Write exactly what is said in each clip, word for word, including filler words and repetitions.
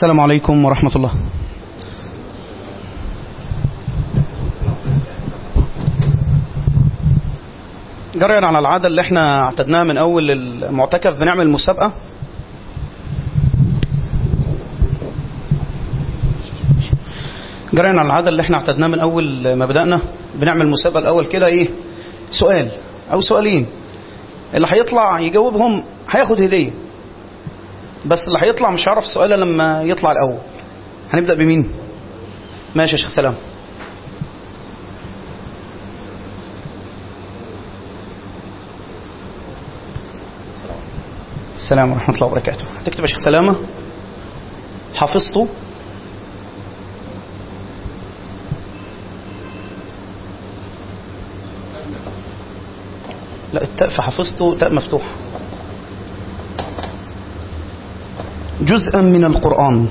السلام عليكم ورحمة الله. جريا على العادة اللي احنا اعتدناها من اول المعتكف بنعمل مسابقة. جريا على العادة اللي احنا اعتدناها من اول ما بدأنا بنعمل مسابقة الاول كده ايه، سؤال او سؤالين، اللي هيطلع يجاوبهم هياخد هدية، بس اللي هيطلع مش هيعرف السؤال لما يطلع الاول. هنبدأ بمين؟ ماشي يا شيخ سلام. السلام ورحمة الله وبركاته. هتكتب يا شيخ سلامة حفظته لا التاء في حفظته تاء مفتوحة. جزءا من القرآن.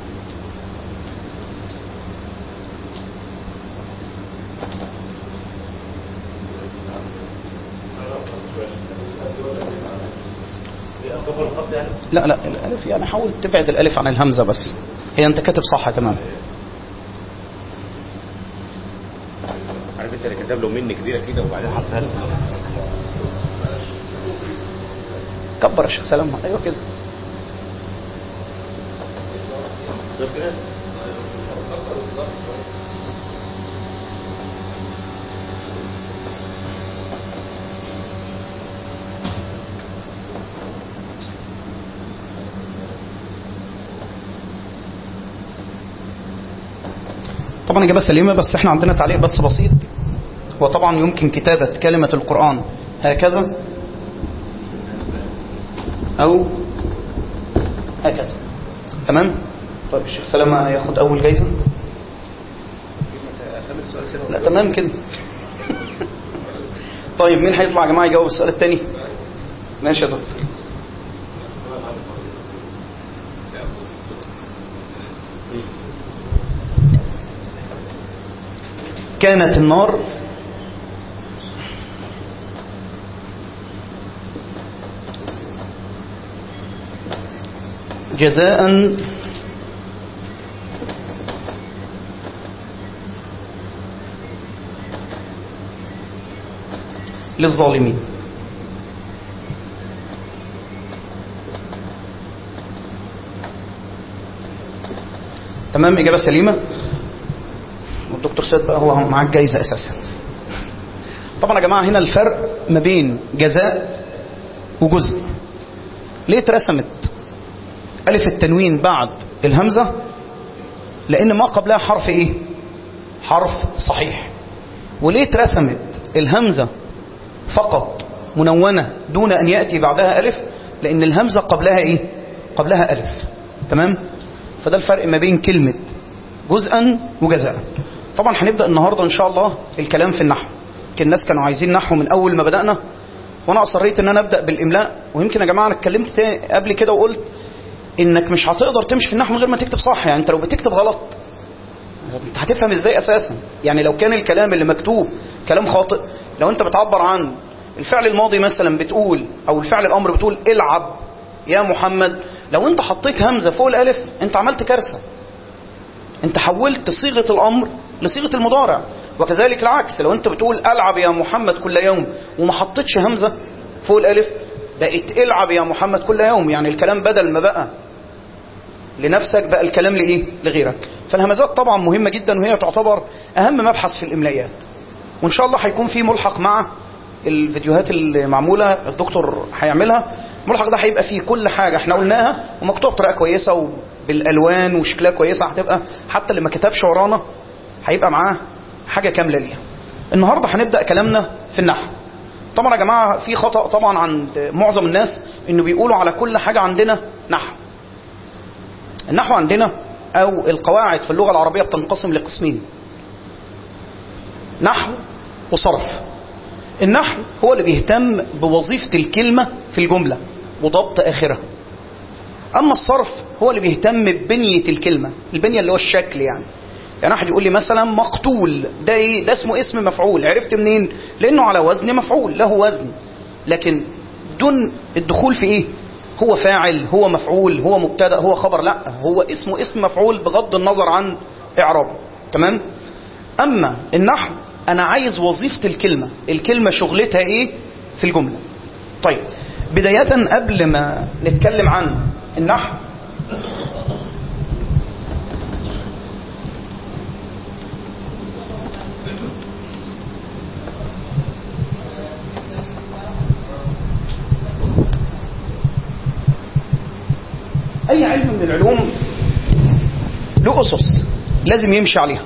لا لا الالف يعني حاول تبعد الالف عن الهمزه، بس هي انت كاتب صح تمام. عارف انت اللي كتب له مني كبيره كده وبعدين حطها له. كبر يا شيخ سلام. ايوه كده بس كده. طبعا إجابة سليمة، بس احنا عندنا تعليق بس بسيط. هو طبعا يمكن كتابة كلمة القرآن هكذا أو هكذا. تمام؟ طيب الشيخ سلامة ياخد أول جايزة. لا تمام كده. طيب مين هيطلع يا جماعة يجاوب السؤال الثاني؟ ماشي يا دكتور. كانت النار جزاء للظالمين. تمام إجابة سليمة. والدكتور سيد بقى هو معاك جايزة أساسا. طبعا يا جماعة هنا الفرق ما بين جزاء وجزء. ليه اترسمت ألف التنوين بعد الهمزة؟ لأن ما قبلها حرف إيه؟ حرف صحيح. وليه اترسمت الهمزة فقط منونة دون أن يأتي بعدها ألف؟ لأن الهمزة قبلها إيه؟ قبلها ألف. تمام؟ فده الفرق ما بين كلمة جزءا وجزاء. طبعا هنبدأ النهاردة إن شاء الله الكلام في النحو. يمكن الناس كانوا عايزين نحو من أول ما بدأنا، وأنا أصريت إن أنا أبدأ بالإملاء. ويمكن يا جماعة أنا اتكلمت تاني قبل كده وقلت إنك مش هتقدر تمشي في النحو من غير ما تكتب صح. يعني أنت لو بتكتب غلط أنت هتفهم إزاي أساسا؟ يعني لو كان الكلام اللي مكتوب كلام خاطئ، لو أنت بتعبر عن الفعل الماضي مثلا بتقول، أو الفعل الأمر بتقول العب يا محمد، لو أنت حطيت همزة فوق الألف أنت عملت كارثة. أنت حولت صيغة الأمر لصيغة المضارع. وكذلك العكس، لو أنت بتقول ألعب يا محمد كل يوم وما حطيتش همزة فوق الألف بقت العب يا محمد كل يوم. يعني الكلام بدل ما بقى لنفسك بقى الكلام لإيه؟ لغيرك. فالهمزات طبعا مهمة جدا، وهي تعتبر أهم مبحث في الإملائيات. وإن شاء الله هيكون في ملحق مع الفيديوهات المعمولة الدكتور هيعملها. الملحق ده هيبقى فيه كل حاجة احنا قلناها ومكتوب بطريقة كويسة وبالألوان وشكلها كويسة. هتبقى حتى اللي ما كتبش ورانا هيبقى معاه حاجة كاملة ليها. النهاردة هنبدأ كلامنا في النحو. طبعا يا جماعة في خطأ طبعا عند معظم الناس انه بيقولوا على كل حاجة عندنا نحو. النحو عندنا او القواعد في اللغة العربية بتنقسم لقسمين: نحو وصرف. النحو هو اللي بيهتم بوظيفة الكلمة في الجملة وضبط آخرها. أما الصرف هو اللي بيهتم ببنية الكلمة، البنية اللي هو الشكل. يعني يعني واحد يقول لي مثلا مقتول، ده ايه؟ ده اسمه اسم مفعول. عرفت منين؟ لأنه على وزن مفعول، له وزن، لكن دون الدخول في ايه؟ هو فاعل، هو مفعول، هو مبتدأ، هو خبر، لا، هو اسمه اسم مفعول بغض النظر عن إعرابه. تمام. أما النحو أنا عايز وظيفة الكلمة، الكلمة شغلتها إيه في الجملة. طيب بداية قبل ما نتكلم عن النحو، أي علم من العلوم له أسس لازم يمشي عليها.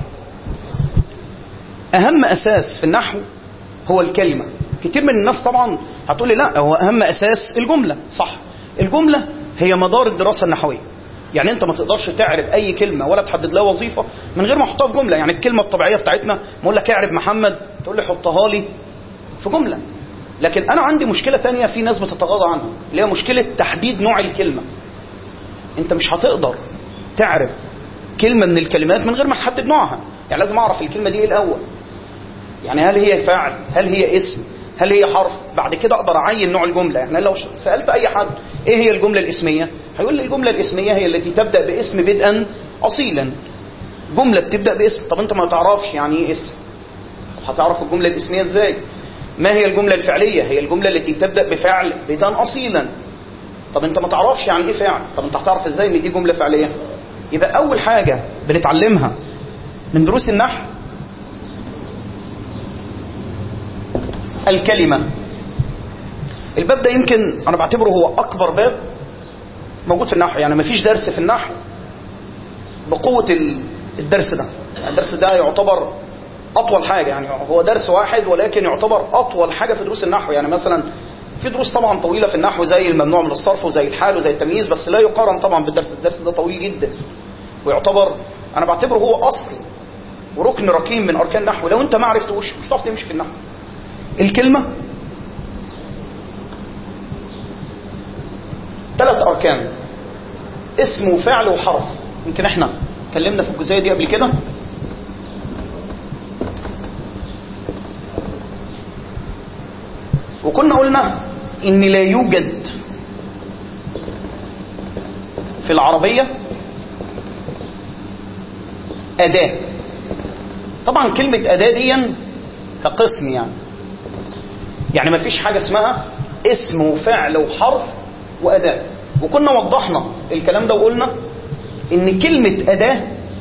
أهم أساس في النحو هو الكلمة. كتير من الناس طبعا هتقول لي لا، هو أهم أساس الجملة. صح، الجملة هي مدار الدراسة النحوية. يعني أنت ما تقدرش تعرف أي كلمة ولا تحدد لها وظيفة من غير ما تحطها في جملة. يعني الكلمة الطبيعية بتاعتنا ما أقول لك اعرف محمد تقول لي حطها لي في جملة. لكن أنا عندي مشكلة ثانية في ناس بتتغاضى عنها، اللي هي مشكلة تحديد نوع الكلمة. أنت مش هتقدر تعرف كلمة من الكلمات من غير ما تحدد نوعها. يعني لازم أعرف الكلمة دي إيه الأول. يعني هل هي فاعل، هل هي اسم، هل هي حرف، بعد كده أقدر أعين نوع الجملة. يعني لو سألت أي حد إيه هي الجملة الاسمية، هيقول لي الجملة الاسمية هي التي تبدأ باسم بدءا أصيلا. جملة بتبدأ باسم. طب أنت ما تعرفش يعني إيه اسم، طب هتعرف الجملة الاسمية إزاي؟ ما هي الجملة الفعلية؟ هي الجملة التي تبدأ بفعل بدءا أصيلا. طب أنت ما تعرفش يعني إيه فعل، طب أنت هتعرف إزاي إن دي جملة فعلية؟ يبقى أول حاجة بنتعلمها من دروس النحو الكلمة. الباب ده يمكن أنا بعتبره هو أكبر باب موجود في النحو. يعني مفيش درس في النحو بقوة الدرس ده. الدرس ده يعتبر أطول حاجة. يعني هو درس واحد ولكن يعتبر أطول حاجة في دروس النحو. يعني مثلا في دروس طبعا طويلة في النحو زي الممنوع من الصرف وزي الحال وزي التمييز، بس لا يقارن طبعا بالدرس. الدرس ده طويل جدا ويعتبر أنا بعتبره هو أصل وركن ركين من أركان النحو. لو أنت ما عرفتوش مش هتعرف تمشي في النحو. الكلمة ثلاث أركان: اسم وفعل وحرف. يمكن احنا اتكلمنا في الجزئية دي قبل كده. وكنا قلنا إن لا يوجد في العربية أداة. طبعا كلمة أداة دي كقسم، يعني يعني ما فيش حاجة اسمها اسم وفعل وحرف وأداة. وكنا وضحنا الكلام ده وقلنا إن كلمة أداة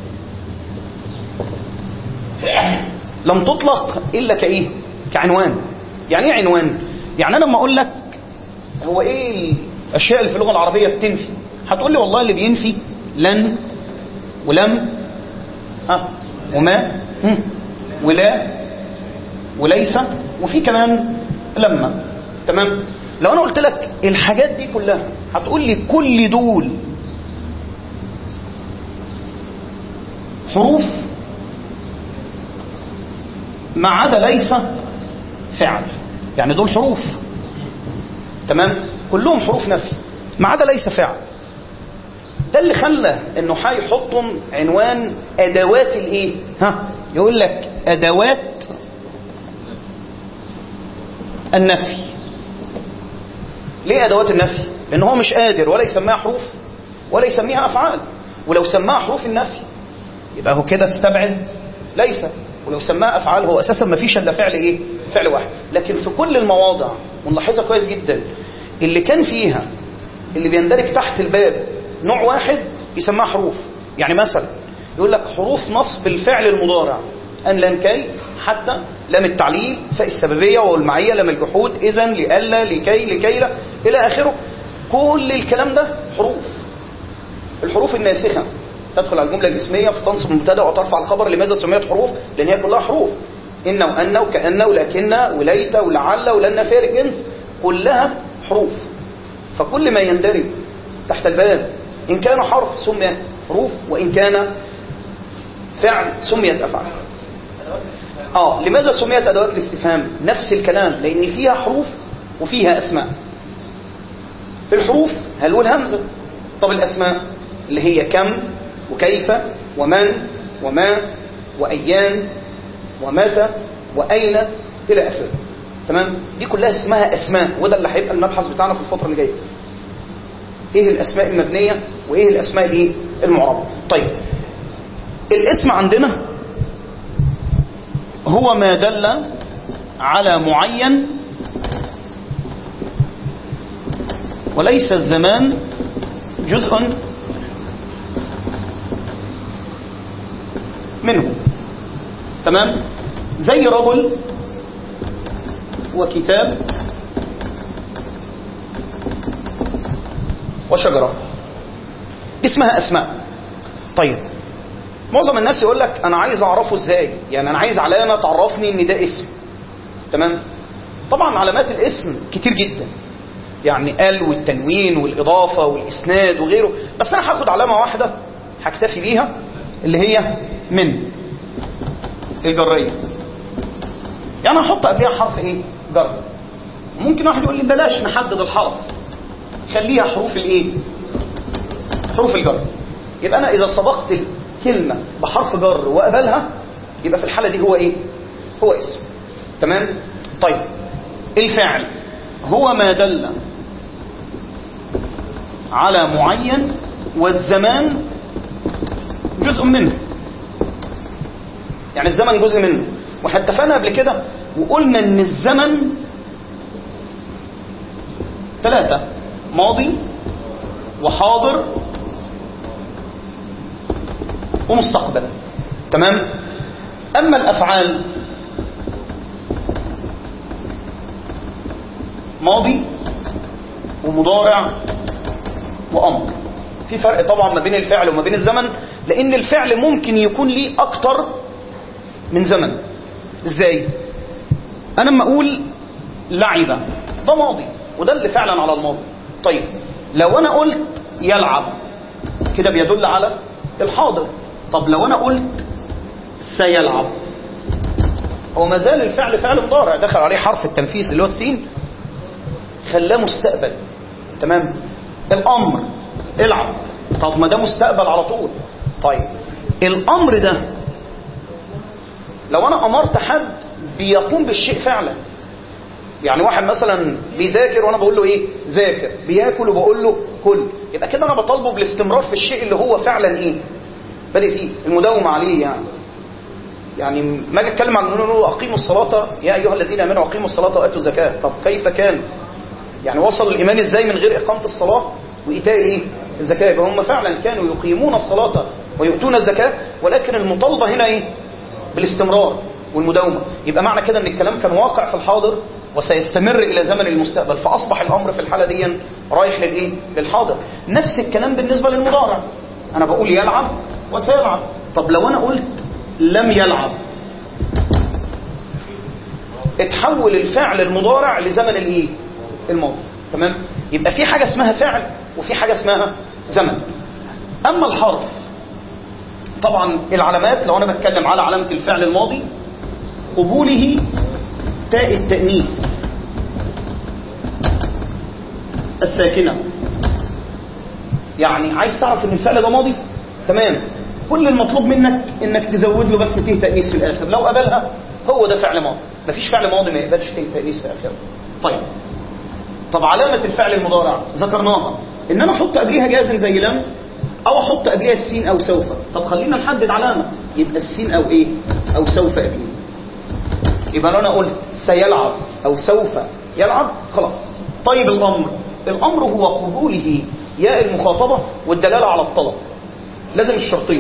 لم تطلق إلا كإيه؟ كعنوان. يعني إيه عنوان؟ يعني أنا لما أقول لك هو إيه الأشياء اللي في اللغة العربية بتنفي، هتقول لي والله اللي بينفي لن ولم ها وما ولا وليس وفي كمان لما. تمام. لو أنا قلت لك الحاجات دي كلها هتقول لي كل دول حروف ما عدا ليس فعل. يعني دول حروف، تمام، كلهم حروف نفي ما عدا ليس فعل. ده اللي خلى انه هيحطهم عنوان ادوات الايه، ها يقول لك ادوات النفي. ليه ادوات النفي؟ لان هو مش قادر ولا يسميها حروف ولا يسميها افعال. ولو سماها حروف النفي يبقى هو كده استبعد ليس، ولو سماها افعال هو اساسا ما فيش الا فعل ايه، فعل واحد. لكن في كل المواضع ونلاحظها كويس جدا اللي كان فيها اللي بيندرج تحت الباب نوع واحد يسماها حروف. يعني مثلا يقول لك حروف نصب الفعل المضارع: ان لن كي حتى لام التعليل فاء السببيه والمعيه لام الجحود اذا لئلا لكي لكي لا الى اخره. كل الكلام ده حروف. الحروف الناسخه تدخل على الجمله الاسميه فتنصب المبتدا وترفع الخبر. لماذا سميت حروف؟ لان هي كلها حروف. ان وان وكأن ولكن وليت ولعل ولن فعل الجنس كلها حروف. فكل ما يندرج تحت الباب إن كان حرف سمي حروف وإن كان فعل سميت أفعال. آه لماذا سميت أدوات الاستفهام؟ نفس الكلام، لأن فيها حروف وفيها أسماء. الحروف هل والهمزة. طب الأسماء اللي هي كم وكيف ومن وما وأيان ومتى وأين إلى آخره. تمام. دي كلها اسمها أسماء، وده اللي هيبقى المبحث بتاعنا في الفترة اللي جاية. ايه الاسماء المبنيه وايه الاسماء الايه المعربه. طيب الاسم عندنا هو ما دل على معين وليس الزمان جزء منه. تمام؟ زي رجل وكتاب وشجرة، اسمها أسماء. طيب معظم الناس يقول لك أنا عايز أعرفه إزاي؟ يعني أنا عايز علامة تعرفني إن ده اسم. تمام؟ طبعا علامات الاسم كتير جدا، يعني ال والتنوين والإضافة والإسناد وغيره، بس أنا هاخد علامة واحدة هكتفي بيها اللي هي من الجرية. يعني هحط قبلها حرف ايه؟ جر. ممكن واحد يقول لي بلاش نحدد الحرف، خليها حروف الايه؟ حروف الجر. يبقى انا اذا سبقت الكلمة بحرف جر وقبلها يبقى في الحالة دي هو ايه؟ هو اسم. تمام؟ طيب الفعل هو ما دل على معين والزمان جزء منه، يعني الزمن جزء منه. واحنا اتفقنا قبل كده وقلنا ان الزمن ثلاثة: ماضي وحاضر ومستقبل. تمام؟ اما الافعال ماضي ومضارع وامر. في فرق طبعا ما بين الفعل وما بين الزمن، لان الفعل ممكن يكون ليه اكتر من زمن. ازاي؟ انا لما اقول لعب ده ماضي وده اللي فعلا على الماضي. طيب لو انا قلت يلعب كده بيدل على الحاضر. طب لو انا قلت سيلعب هو ما زال الفعل فعل مضارع، دخل عليه حرف التنفيذ اللي هو السين خلاه مستقبل. تمام؟ الامر العب، طب ما ده مستقبل على طول. طيب الامر ده لو انا امرت حد بيقوم بالشيء فعلا، يعني واحد مثلا بيذاكر وانا بقول له ايه؟ ذاكر. بياكل وبقول له كل، يبقى كده انا بطالبه بالاستمرار في الشيء اللي هو فعلا ايه؟ بادئ فيه، المداومه عليه. يعني يعني ما اجي اتكلم عن نقول اقيموا الصلاه يا ايها الذين امنوا اقيموا الصلاه واتوا الزكاه. طب كيف كان؟ يعني وصل الايمان ازاي من غير اقامه الصلاه وايتاء ايه؟ الزكاه. يبقى هم فعلا كانوا يقيمون الصلاه ويؤتون الزكاه، ولكن المطالبه هنا ايه؟ بالاستمرار والمداومه. يبقى معنى كده ان الكلام كان واقع في الحاضر وسيستمر الى زمن المستقبل، فاصبح الامر في الحاله دي رايح للايه؟ للحاضر. نفس الكلام بالنسبه للمضارع، انا بقول يلعب وسيلعب. طب لو انا قلت لم يلعب اتحول الفعل المضارع لزمن الايه؟ الماضي. تمام؟ يبقى في حاجه اسمها فعل وفي حاجه اسمها زمن. اما الحرف طبعا العلامات، لو انا بتكلم على علامه الفعل الماضي قبوله تاء التأنيث الساكنه. يعني عايز تعرف ان الفعل ده ماضي؟ تمام، كل المطلوب منك انك تزود له بس تاء تأنيث في الاخر، لو قبلها هو ده فعل ماضي. مفيش فعل ماضي ما يقبلش تاء تأنيث في اخره. طيب طب علامه الفعل المضارع ذكرناها ان انا احط قبليها جازم زي لم، او احط قبليها السين او سوف. طب خلينا نحدد علامه، يبقى السين او ايه؟ او سوف قبليه. يبقى لو انا قلت سيلعب او سوف يلعب خلاص. طيب الامر، الامر هو قبوله ياء المخاطبه والدلاله على الطلب، لازم الشرطين.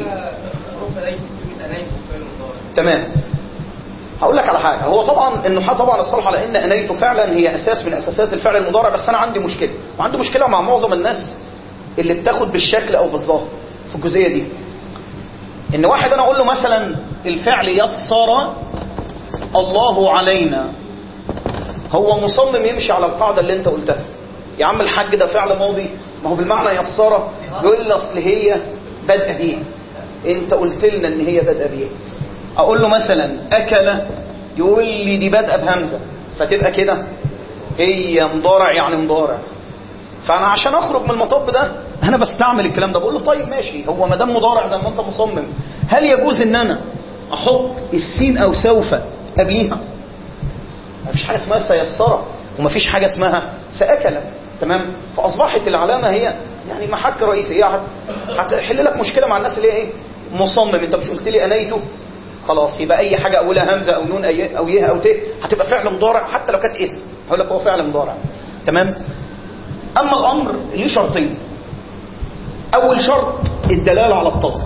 تمام. هقول لك على حاجه، هو طبعا النحاة طبعا اصطلحوا على ان انيت فعلا هي اساس من اساسات الفعل المضارع، بس انا عندي مشكله، وعندي مشكله مع معظم الناس اللي بتاخد بالشكل او بالظاهر في الجزئيه دي. ان واحد انا اقول له مثلا الفعل يسر الله علينا، هو مصمم يمشي على القاعده اللي انت قلتها. يا عم الحاج ده فعل ماضي، ما هو بالمعنى يسر. يقول لي اصل هي بدأ بيه، انت قلت لنا ان هي بدأ بيه. اقول له مثلا اكل، يقول لي دي بدأ بهمزه، فتبقى كده هي مضارع يعني مضارع. فانا عشان اخرج من المطب ده انا بستعمل الكلام ده، بقول له طيب ماشي، هو ما دام مضارع زي ما انت مصمم، هل يجوز ان انا احط السين او سوف قبليها؟ مفيش حاجه اسمها سيسر ومفيش حاجه اسمها ساكل. تمام؟ فاصبحت العلامه هي يعني محك رئيسي، هي هتحل لك مشكله مع الناس اللي هي ايه مصمم. انت مش قلت لي انيته؟ خلاص يبقى اي حاجه اولها همزه او نون او يه او ت هتبقى فعل مضارع حتى لو كانت اسم، هقول لك هو فعل مضارع. تمام. اما الامر ليه شرطين. اول شرط الدلاله على الطلب،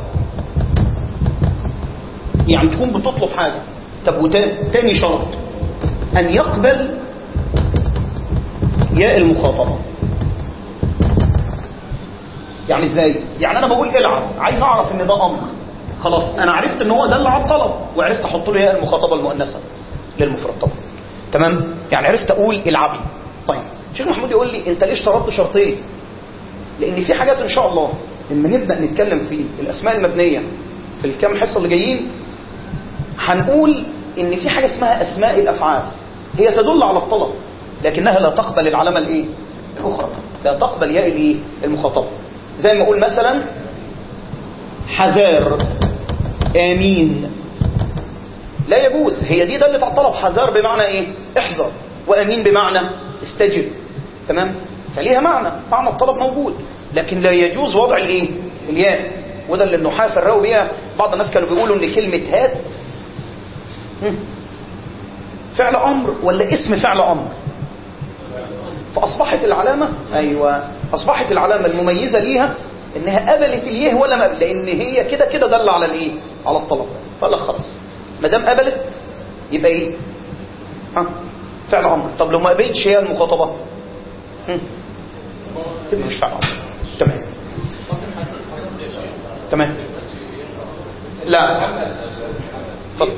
يعني تكون بتطلب حاجه. طب وتاني شرط ان يقبل ياء المخاطبه. يعني ازاي؟ يعني انا بقول العب، عايز اعرف ان ده امر، خلاص انا عرفت ان هو دل على الطلب وعرفت احط له ياء المخاطبه المؤنثه للمفرد طبعا. تمام. يعني عرفت اقول العبي. طيب شيخ محمود يقول لي انت ليه اشترطت شرطين؟ لان في حاجات ان شاء الله لما نبدا نتكلم في الاسماء المبنيه في الكام حصه اللي جايين هنقول ان في حاجه اسمها اسماء الافعال، هي تدل على الطلب لكنها لا تقبل العلامه الايه الاخرى، لا تقبل ياء الايه المخاطبه. زي ما اقول مثلا حذار امين، لا يجوز. هي دي دلت على الطلب، حذار بمعنى ايه احذر، وامين بمعنى استجب. تمام. فليها معنى، معنى الطلب موجود، لكن لا يجوز وضع الايه الياء. وده اللي النحاة فرقوا بيها. بعض الناس كانوا بيقولوا ان كلمه هات فعل امر ولا اسم فعل امر، فاصبحت العلامه ايوه اصبحت العلامه المميزه ليها انها قبلت اليه ولا ما، لان هي كده كده دل على الايه على الطلب. فقال لك خلاص ما دام قبلت يبقى ايه ها فعل امر. طب لو ما قبلتش هي المخاطبه تبقى مش فعل امر. تمام تمام. لا فضل.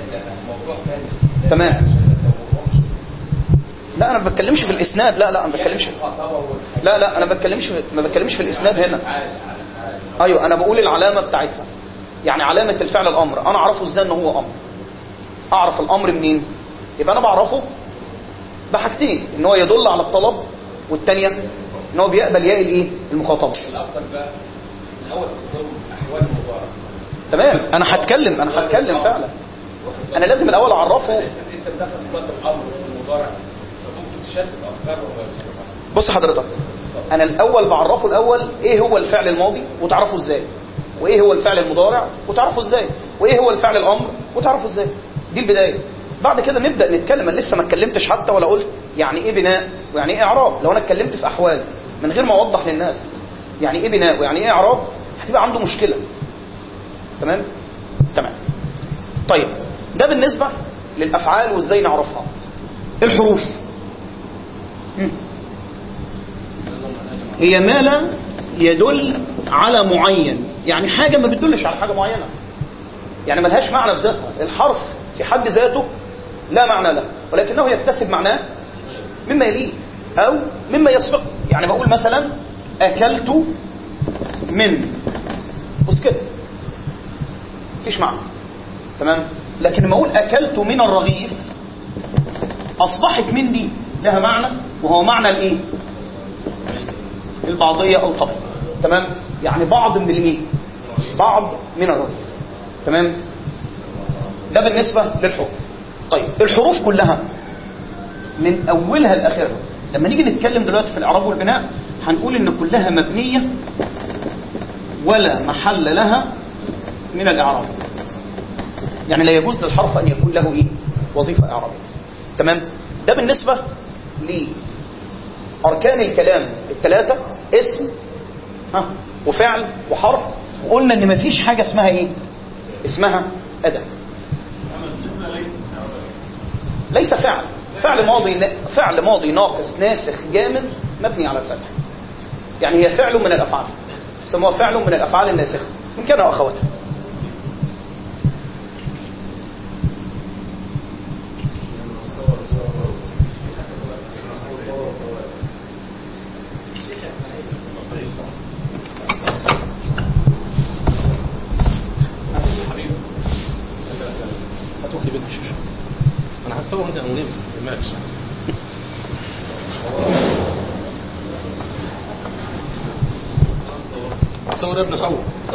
تمام. لا انا ما بتكلمش في الاسناد، لا لا انا ما بتكلمش لا لا انا ما بتكلمش ما بتكلمش في الاسناد هنا. ايوه انا بقول العلامه بتاعتها، يعني علامه الفعل الامر انا اعرفه ازاي ان هو امر. اعرف الامر منين؟ يبقى انا بعرفه بحاجتين، ان هو يدل على الطلب، والثانيه ان هو بيقبل ياء الايه المخاطبه. الافضل بقى الاول تختار احوال المضارع. تمام. انا هتكلم انا هتكلم فعلا. انا لازم الاول اعرفه. انت دخل صفات الامر في المضارع فممكن تشتت افكاره. بص حضرتك انا الاول بعرفه الاول ايه هو الفعل الماضي وتعرفه ازاي، وايه هو الفعل المضارع وتعرفه ازاي، وايه هو الفعل الامر وتعرفه ازاي. دي البدايه. بعد كده نبدا نتكلم. انا لسه ما اتكلمتش حتى ولا قلت يعني ايه بناء ويعني ايه اعراب. لو انا اتكلمت في احوال من غير ما اوضح للناس يعني ايه بناء ويعني ايه اعراب هتبقى عنده مشكله. تمام تمام. طيب ده بالنسبه للافعال وازاي نعرفها. الحروف هي ما لا يدل على معين، يعني حاجه ما بتدلش على حاجه معينه، يعني ملهاش معنى في ذاتها. الحرف في حد ذاته لا معنى له، ولكنه يكتسب معناه مما يليه او مما يسبقه. يعني بقول مثلا اكلت من، بص كده مفيش معنى. تمام. لكن لما اقول اكلت من الرغيف اصبحت من دي لها معنى، وهو معنى الايه البعضيه او الطبع. تمام. يعني بعض من الايه بعض من الرغيف. تمام. ده بالنسبه للحروف. طيب الحروف كلها من اولها لاخرها لما نيجي نتكلم دلوقتي في الاعراب والبناء هنقول ان كلها مبنيه ولا محل لها من الاعراب. يعني لا يجوز للحرف ان يكون له ايه وظيفه اعرابيه. تمام. ده بالنسبه لاركان الكلام الثلاثه، اسم ها وفعل وحرف. وقلنا ان مفيش حاجه اسمها ايه اسمها اداه. ليس فعل فعل ماضي فعل ماضي ناقص ناسخ جامد مبني على الفتح. يعني هي فعل من الافعال، سموها فعل من الافعال الناسخه ان كان اخواتها. انا هتصور انت انونيم ما تهمكش. هتصور يا ابني صور.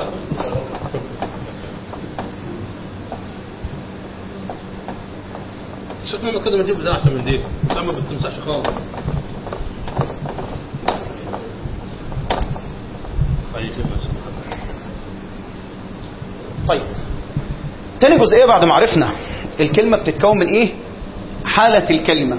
شوف منه كده بنجيب ده احسن من دي، ما بتمسحش خالص. طيب تاني جزئية بعد ما عرفنا الكلمة بتتكون من ايه؟ حالة الكلمة.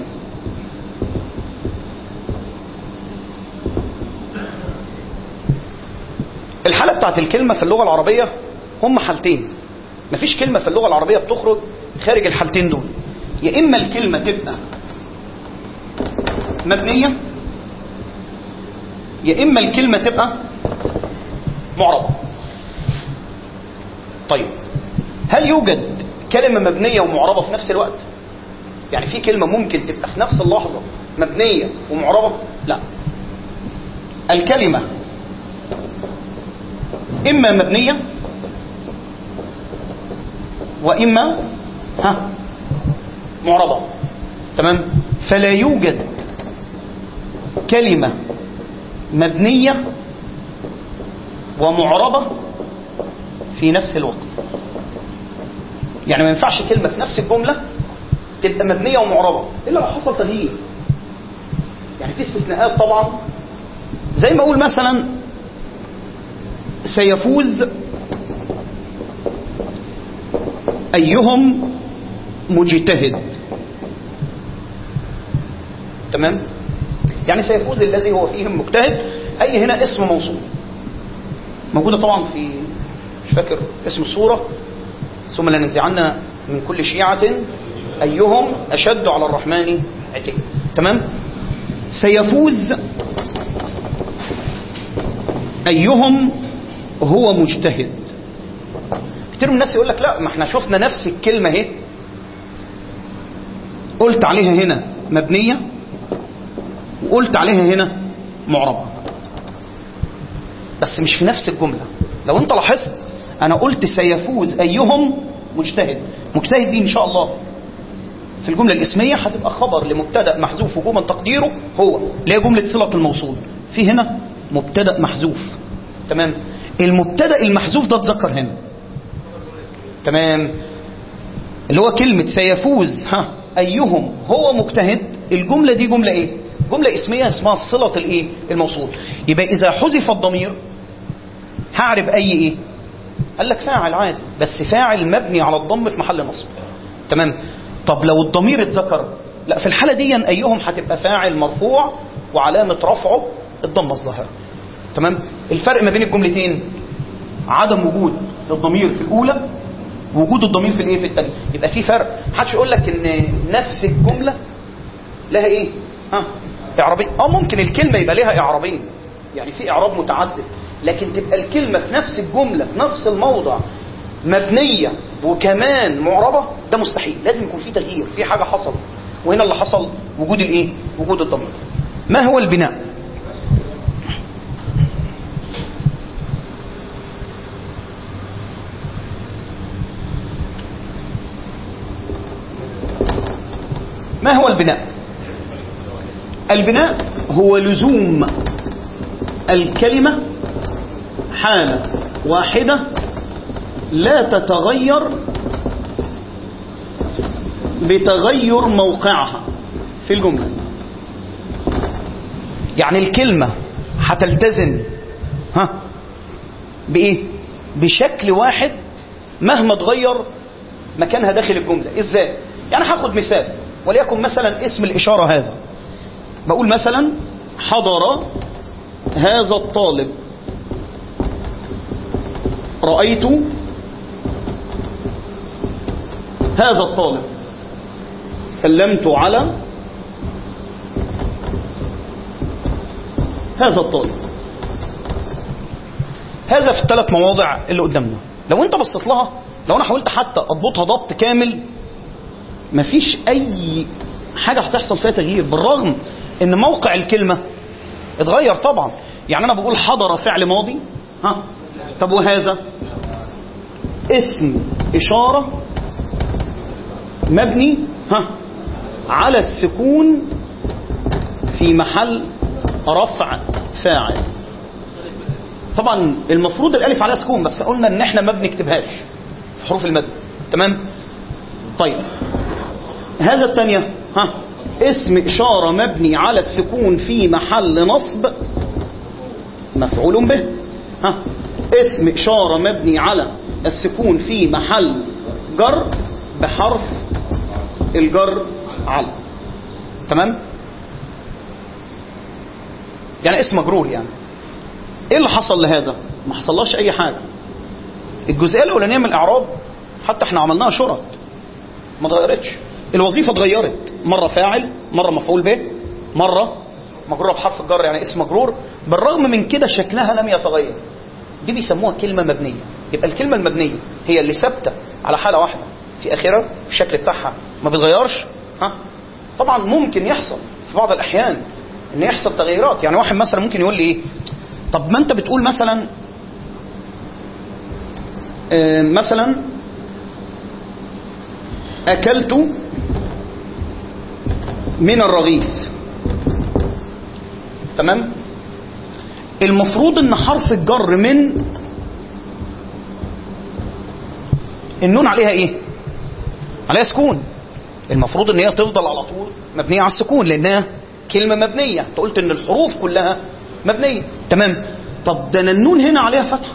الحالة بتاعت الكلمة في اللغة العربية هم حالتين، مفيش كلمة في اللغة العربية بتخرج خارج الحالتين دول. يا إما الكلمة تبقى مبنية، يا إما الكلمة تبقى معربة. طيب هل يوجد كلمة مبنية ومعربة في نفس الوقت؟ يعني في كلمة ممكن تبقى في نفس اللحظة مبنية ومعربة؟ لا، الكلمة إما مبنية وإما ها معربة. تمام؟ فلا يوجد كلمة مبنية ومعربة في نفس الوقت. يعني ما ينفعش كلمة في نفس الجملة تبقى مبنية ومعربة إلا لو حصل تغيير. يعني في استثناءات طبعا، زي ما أقول مثلا سيفوز أيهم مجتهد. تمام؟ يعني سيفوز الذي هو فيهم مجتهد، أي هنا اسم موصول موجودة طبعا في مش فاكر اسم السورة، ثم لننزعن من كل شيعة أيهم أشد على الرحمن عتيا. تمام؟ سيفوز أيهم هو مجتهد. كتير من الناس يقول لك لا، ما احنا شفنا نفس الكلمة اهي قلت عليها هنا مبنية وقلت عليها هنا معربة، بس مش في نفس الجملة. لو انت لاحظت انا قلت سيفوز ايهم مجتهد، مجتهد دي ان شاء الله في الجملة الاسمية هتبقى خبر لمبتدأ محذوف وجوبا تقديره هو، اللي هي جملة صلة الموصول. في هنا مبتدأ محذوف. تمام؟ المبتدأ المحذوف ده اتذكر هنا. تمام؟ اللي هو كلمة سيفوز ها أيهم هو مجتهد. الجملة دي جملة ايه؟ جملة اسمية اسمها صلة الايه؟ الموصول. يبقى إذا حذف الضمير هعرب أي ايه؟ قال لك فاعل عادي، بس فاعل مبني على الضم في محل نصب. تمام؟ طب لو الضمير اتذكر، لا، في الحالة دي أيهم هتبقى فاعل مرفوع وعلامة رفعه الضمة الظاهرة. تمام؟ الفرق ما بين الجملتين عدم وجود الضمير في الأولى ووجود الضمير في الايه؟ في الثانيه. يبقى في فرق. محدش يقول لك ان نفس الجمله لها ايه؟ ها اعرابين. اه ممكن الكلمه يبقى لها اعرابين، يعني في اعراب متعدد، لكن تبقى الكلمه في نفس الجمله في نفس الموضع مبنيه وكمان معربه، ده مستحيل. لازم يكون في تغيير، في حاجه حصلت، وهنا اللي حصل وجود الايه؟ وجود الضمير. ما هو البناء؟ ما هو البناء؟ البناء هو لزوم الكلمة حالة واحدة لا تتغير بتغير موقعها في الجملة. يعني الكلمة هتلتزم ها بإيه؟ بشكل واحد مهما تغير مكانها داخل الجملة. إزاي؟ يعني هاخد مثال، وليكن مثلا اسم الإشارة هذا، بقول مثلا حضر هذا الطالب، رأيت هذا الطالب، سلمت على هذا الطالب. هذا في الثلاث مواضع اللي قدامنا. لو انت بصيت لها، لو انا حاولت حتى اضبطها ضبط كامل، مفيش اي حاجة هتحصل فيها تغيير، بالرغم ان موقع الكلمة اتغير طبعا. يعني انا بقول حضر فعل ماضي، ها طب وهذا اسم اشارة مبني ها على السكون في محل رفع فاعل. طبعا المفروض الالف عليها سكون، بس قلنا ان احنا ما بنكتبهاش في حروف المد. تمام؟ طيب هذا الثانية ها اسم إشارة مبني على السكون في محل نصب مفعول به. ها اسم إشارة مبني على السكون في محل جر بحرف الجر على. تمام؟ يعني اسم مجرور. يعني ايه اللي حصل لهذا؟ ما حصلهاش اي حاجه. الجزئيه الاولانيه من الاعراب حتى احنا عملناها شرط ما اتغيرتش. الوظيفه اتغيرت، مره فاعل، مره مفعول به، مره مجرور بحرف الجر يعني اسم مجرور. بالرغم من كده شكلها لم يتغير. دي بيسموها كلمه مبنيه. يبقى الكلمه المبنيه هي اللي ثابته على حاله واحده في اخرها، الشكل بتاعها ما بيتغيرش. ها طبعا ممكن يحصل في بعض الاحيان ان يحصل تغييرات. يعني واحد مثلا ممكن يقول لي ايه، طب ما انت بتقول مثلا آه مثلا اكلت من الرغيف. تمام؟ المفروض ان حرف الجر من النون عليها ايه؟ عليها سكون. المفروض ان هي تفضل على طول مبنيه على السكون لانها كلمه مبنيه. انت قلت ان الحروف كلها مبنيه. تمام؟ طب ده النون هنا عليها فتحه،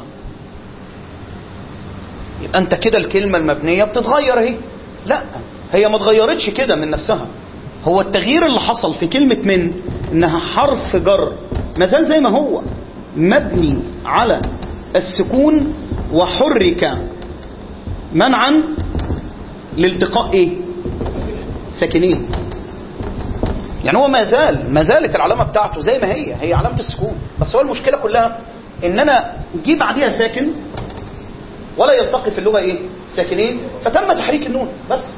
يبقى انت كده الكلمه المبنيه بتتغير اهي. لا، هي ما اتغيرتش كده من نفسها. هو التغيير اللي حصل في كلمه من انها حرف جر ما زال زي ما هو مبني على السكون وحرك منعا لالتقاء ايه؟ ساكنين. يعني هو ما زال ما زالت العلامه بتاعته زي ما هي هي علامه السكون. بس هو المشكله كلها ان انا جيب بعديها ساكن ولا يلتقي في اللغه ايه؟ ساكنين، فتم تحريك النون بس.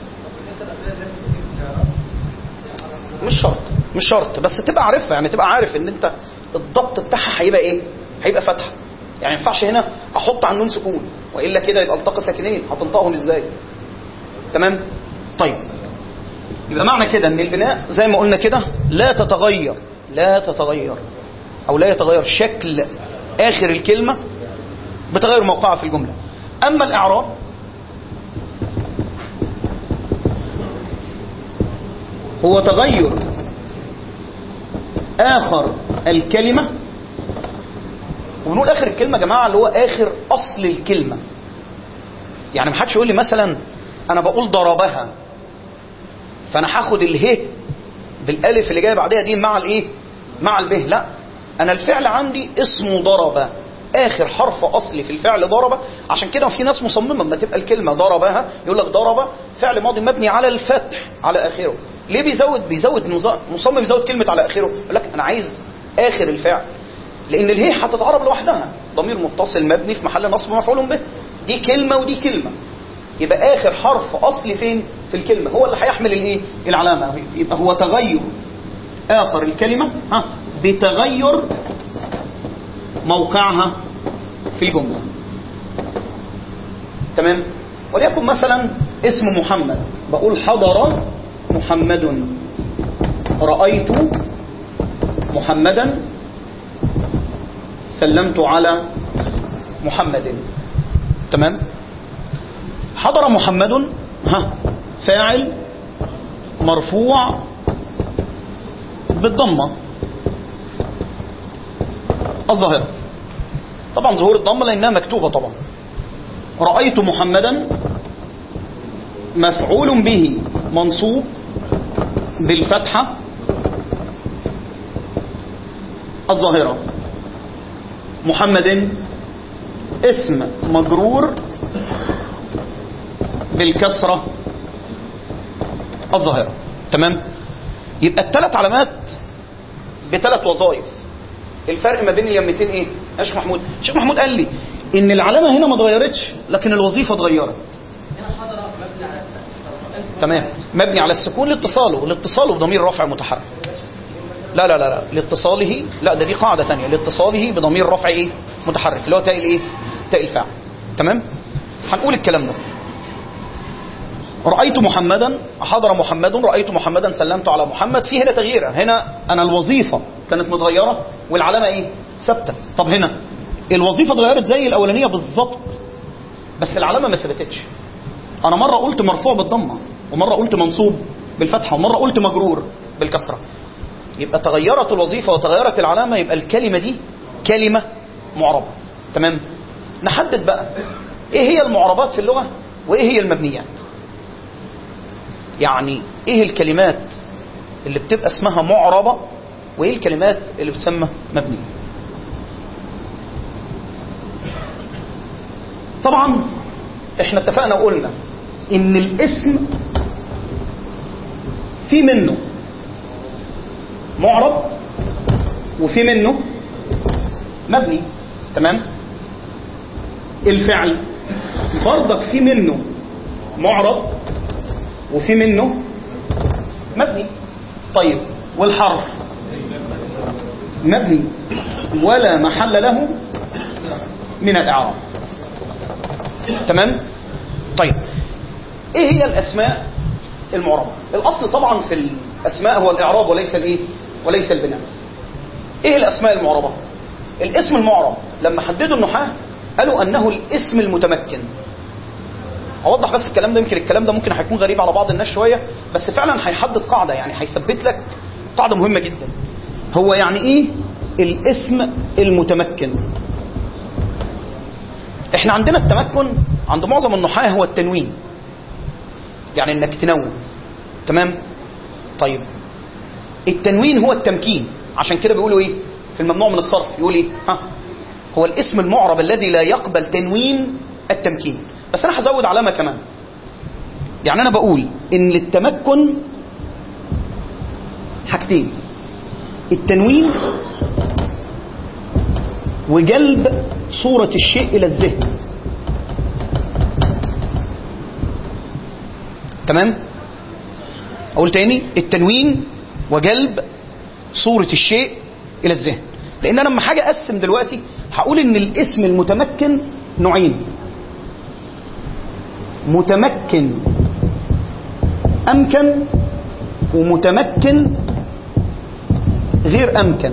مش شرط مش شرط بس تبقى عارفها. يعني تبقى عارف ان انت الضبط بتاعها هيبقى ايه؟ هيبقى فتحه. يعني ما ينفعش هنا احط على النون سكون والا كده يبقى التقى ساكنين، هتنطقهم ازاي؟ تمام؟ طيب يبقى معنى كده ان البناء زي ما قلنا كده لا تتغير لا تتغير او لا يتغير شكل اخر الكلمه بتغير موقعها في الجمله. اما الاعراب هو تغير اخر الكلمه. ونقول اخر الكلمه يا جماعه اللي هو اخر اصل الكلمه. يعني ما حدش يقول لي مثلا انا بقول ضربها فانا هاخد اله بالالف اللي جايه بعدها دي مع الايه؟ مع البه. لا، انا الفعل عندي اسمه ضرب، اخر حرف اصلي في الفعل ضرب. عشان كده في ناس مصممه لما تبقى الكلمه ضربها يقول لك ضرب فعل ماضي مبني على الفتح على اخره. ليه بيزود بيزود مصمم يزود كلمه على اخره؟ يقول لك انا عايز اخر الفعل، لان الهي هتتعرب لوحدها ضمير متصل مبني في محل نصب مفعول به. دي كلمه ودي كلمه، يبقى اخر حرف اصلي فين في الكلمه هو اللي هيحمل الايه؟ العلامه. يبقى هو تغير اخر الكلمه ها بتغير موقعها في الجمله. تمام؟ وليكن مثلا اسم محمد، بقول حضر محمد، رايت محمدا، سلمت على محمد. تمام؟ حضر محمد ها فاعل مرفوع بالضمه الظاهره. طبعا ظهور الضمه لانها مكتوبه طبعا. رايت محمدا مفعول به منصوب بالفتحه الظاهره. محمد اسم مجرور بالكسرة الظاهرة. تمام؟ يبقى الثلاث علامات بثلاث وظائف. الفرق ما بين اليمتين ايه؟ يا شيخ محمود شيخ محمود قال لي ان العلامة هنا ما اتغيرتش لكن الوظيفة اتغيرت. تمام؟ مبني على السكون لاتصاله لاتصاله بضمير رفع متحرك. لا لا لا لا لاتصاله، لا ده دي قاعدة ثانية، لاتصاله بضمير رفع ايه؟ متحرك اللي هو تاء الايه؟ تاء الفاعل. تمام؟ هنقول الكلام ده. رأيت محمدا، حضر محمد، رأيت محمدا، سلمت على محمد. في هنا تغيير، هنا أنا الوظيفة كانت متغيرة والعلامة إيه؟ ثابتة. طب هنا الوظيفة اتغيرت زي الأولانية بالظبط بس العلامة ما ثبتتش. أنا مرة قلت مرفوع بالضمة ومرة قلت منصوب بالفتحة ومرة قلت مجرور بالكسرة. يبقى تغيرت الوظيفة وتغيرت العلامة، يبقى الكلمة دي كلمة معربة. تمام؟ نحدد بقى ايه هي المعربات في اللغة وايه هي المبنيات. يعني ايه الكلمات اللي بتبقى اسمها معربة وايه الكلمات اللي بتسمى مبنية. طبعا احنا اتفقنا وقلنا ان الاسم في منه معرب وفي منه مبني. تمام. الفعل برضك في منه معرب وفي منه مبني. طيب والحرف مبني ولا محل له من الإعراب. تمام. طيب ايه هي الاسماء المعربة؟ الاصل طبعا في الاسماء هو الاعراب وليس الايه وليس البناء. ايه الاسماء المعربة؟ الاسم المعرب لما حددوا النحاة قالوا انه الاسم المتمكن. اوضح بس الكلام ده، يمكن الكلام ده ممكن هيكون غريب على بعض الناس شوية، بس فعلا هيحدد قاعدة، يعني هيثبت لك قاعدة مهمة جدا. هو يعني ايه الاسم المتمكن؟ احنا عندنا التمكن عند معظم النحاة هو التنوين، يعني انك تنون. تمام. طيب التنوين هو التمكين، عشان كده بيقولوا ايه في الممنوع من الصرف؟ يقول ايه؟ ها هو الاسم المعرب الذي لا يقبل تنوين التمكين. بس انا هزود علامة كمان، يعني انا بقول ان للتمكن حاجتين: التنوين وجلب صورة الشيء الى الذهن. تمام. اقول تاني: التنوين وجلب صورة الشيء الى الذهن. لان انا لما حاجة اقسم دلوقتي هقول ان الاسم المتمكن نوعين: متمكن امكن ومتمكن غير امكن.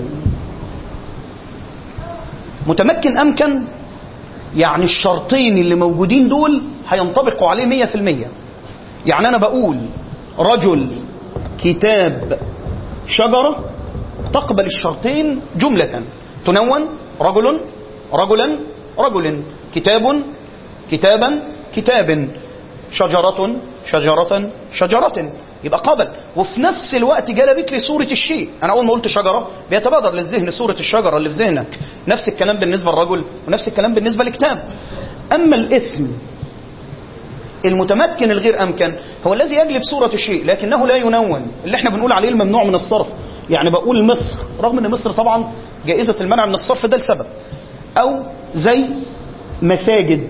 متمكن امكن يعني الشرطين اللي موجودين دول هينطبقوا عليه مية في المية. يعني انا بقول رجل كتاب شجرة تقبل الشرطين جملة، تنون رجل رجلا رجل، كتاب كتابا كتاب، شجرة شجرة شجرة، يبقى قبل. وفي نفس الوقت جلبت لي صورة الشيء. انا اول ما قلت شجرة بيتبادر للذهن صورة الشجرة اللي في ذهنك. نفس الكلام بالنسبة للرجل ونفس الكلام بالنسبة لكتاب. اما الاسم المتمكن الغير امكن هو الذي يجلب صورة الشيء لكنه لا ينون، اللي احنا بنقول عليه الممنوع من الصرف. يعني بقول مصر رغم ان مصر طبعا جائزة المنع من الصرف ده لسبب، او زي مساجد.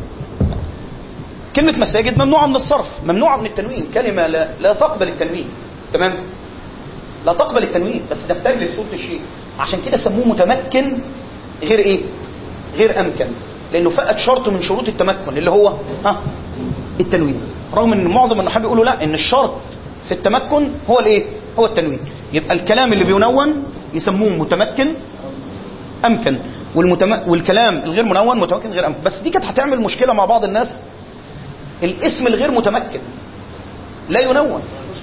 كلمة مساجد ممنوعة من الصرف، ممنوعة من التنوين، كلمة لا, لا تقبل التنوين. تمام. لا تقبل التنوين، بس ده بتجلب صورة الشيء، عشان كده سموه متمكن غير ايه غير امكن، لانه فقد شرط من شروط التمكن اللي هو ها التنوين. رغم ان معظم النحاة بيقولوا لا، ان الشرط في التمكن هو الايه هو التنوين. يبقى الكلام اللي بينون يسموه متمكن امكن، والمتم... والكلام الغير منون متمكن غير امكن. بس دي كانت هتعمل مشكلة مع بعض الناس. الاسم الغير متمكن لا ينون.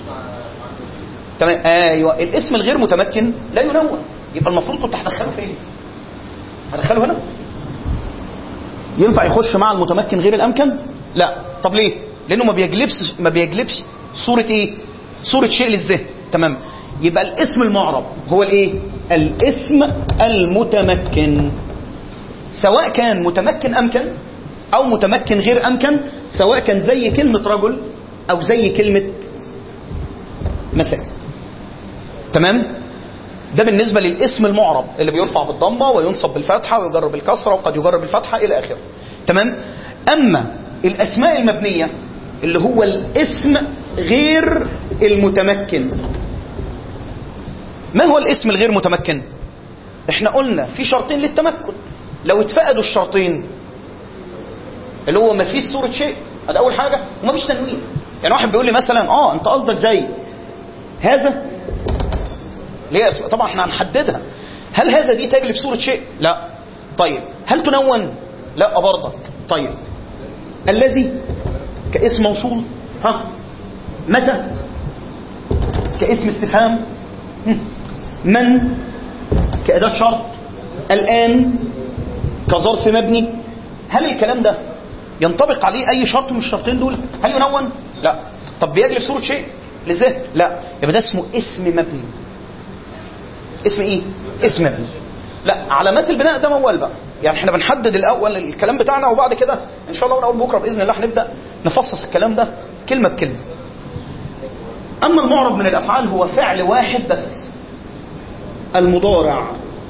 تمام. ايوه الاسم الغير متمكن لا ينون، يبقى المفروض كنت هدخله فين؟ هدخله هنا. ينفع يخش مع المتمكن غير الامكن؟ لا. طب ليه؟ لانه ما بيجلبش ما بيجلبش صورة ايه صورة شيء للذهن. تمام. يبقى الاسم المعرب هو الايه الاسم المتمكن، سواء كان متمكن امكن او متمكن غير امكن، سواء كان زي كلمة رجل او زي كلمة مساجد. تمام. ده بالنسبة للاسم المعرب اللي بيرفع بالضمة وينصب بالفتحة ويجر بالكسرة وقد يجر بالفتحة الى اخره. تمام. اما الاسماء المبنية اللي هو الاسم غير المتمكن. ما هو الاسم الغير متمكن؟ احنا قلنا في شرطين للتمكن، لو اتفقدوا الشرطين اللي هو ما فيش صورة شيء، هذا اول حاجة، وما فيش تنوين. يعني واحد بيقول لي مثلا اه انت قصدك زي هذا، ليه اسم؟ طبعا احنا هنحددها. هل هذا دي تجلب صورة شيء؟ لا. طيب هل تنون؟ لا برضك. طيب الذي كاسم موصول، ها متى كاسم استفهام، من كأداة شرط، الآن كظرف مبني. هل الكلام ده ينطبق عليه اي شرط من الشرطين دول؟ هل ينون؟ لا. طب بيجلب صورة شيء للذهن؟ لا. يبقى ده اسمه اسم مبني. اسم ايه؟ اسم مبني. لا، علامات البناء ده موال بقى، يعني احنا بنحدد الاول الكلام بتاعنا، وبعد كده ان شاء الله من اول بكره باذن الله هنبدا نفصص الكلام ده كلمه بكلمه. اما المعرب من الافعال هو فعل واحد بس، المضارع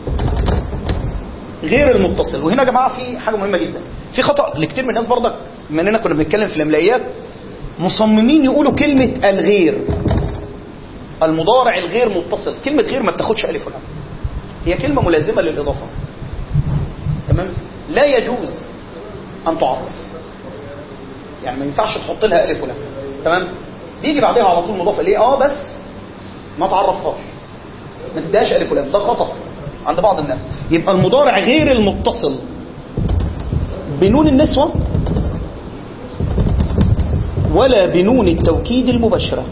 غير المتصل. وهنا يا جماعه في حاجه مهمه جدا، في خطا لكتير من الناس برضك، بما اننا كنا بنتكلم في الاملائيات، مصممين يقولوا كلمه الغير، المضارع الغير متصل. كلمه غير ما بتاخدش الف ولام، هي كلمه ملازمه للاضافه. تمام؟ لا يجوز ان تعرف، يعني ما ينفعش تحط لها الف ولام. تمام؟ بيجي بعدها على طول مضاف اليه، اه بس ما تعرفهاش، ما تديهاش الف ولام. ده خطا عند بعض الناس. يبقى المضارع غير المتصل بنون النسوة ولا بنون التوكيد المباشرة.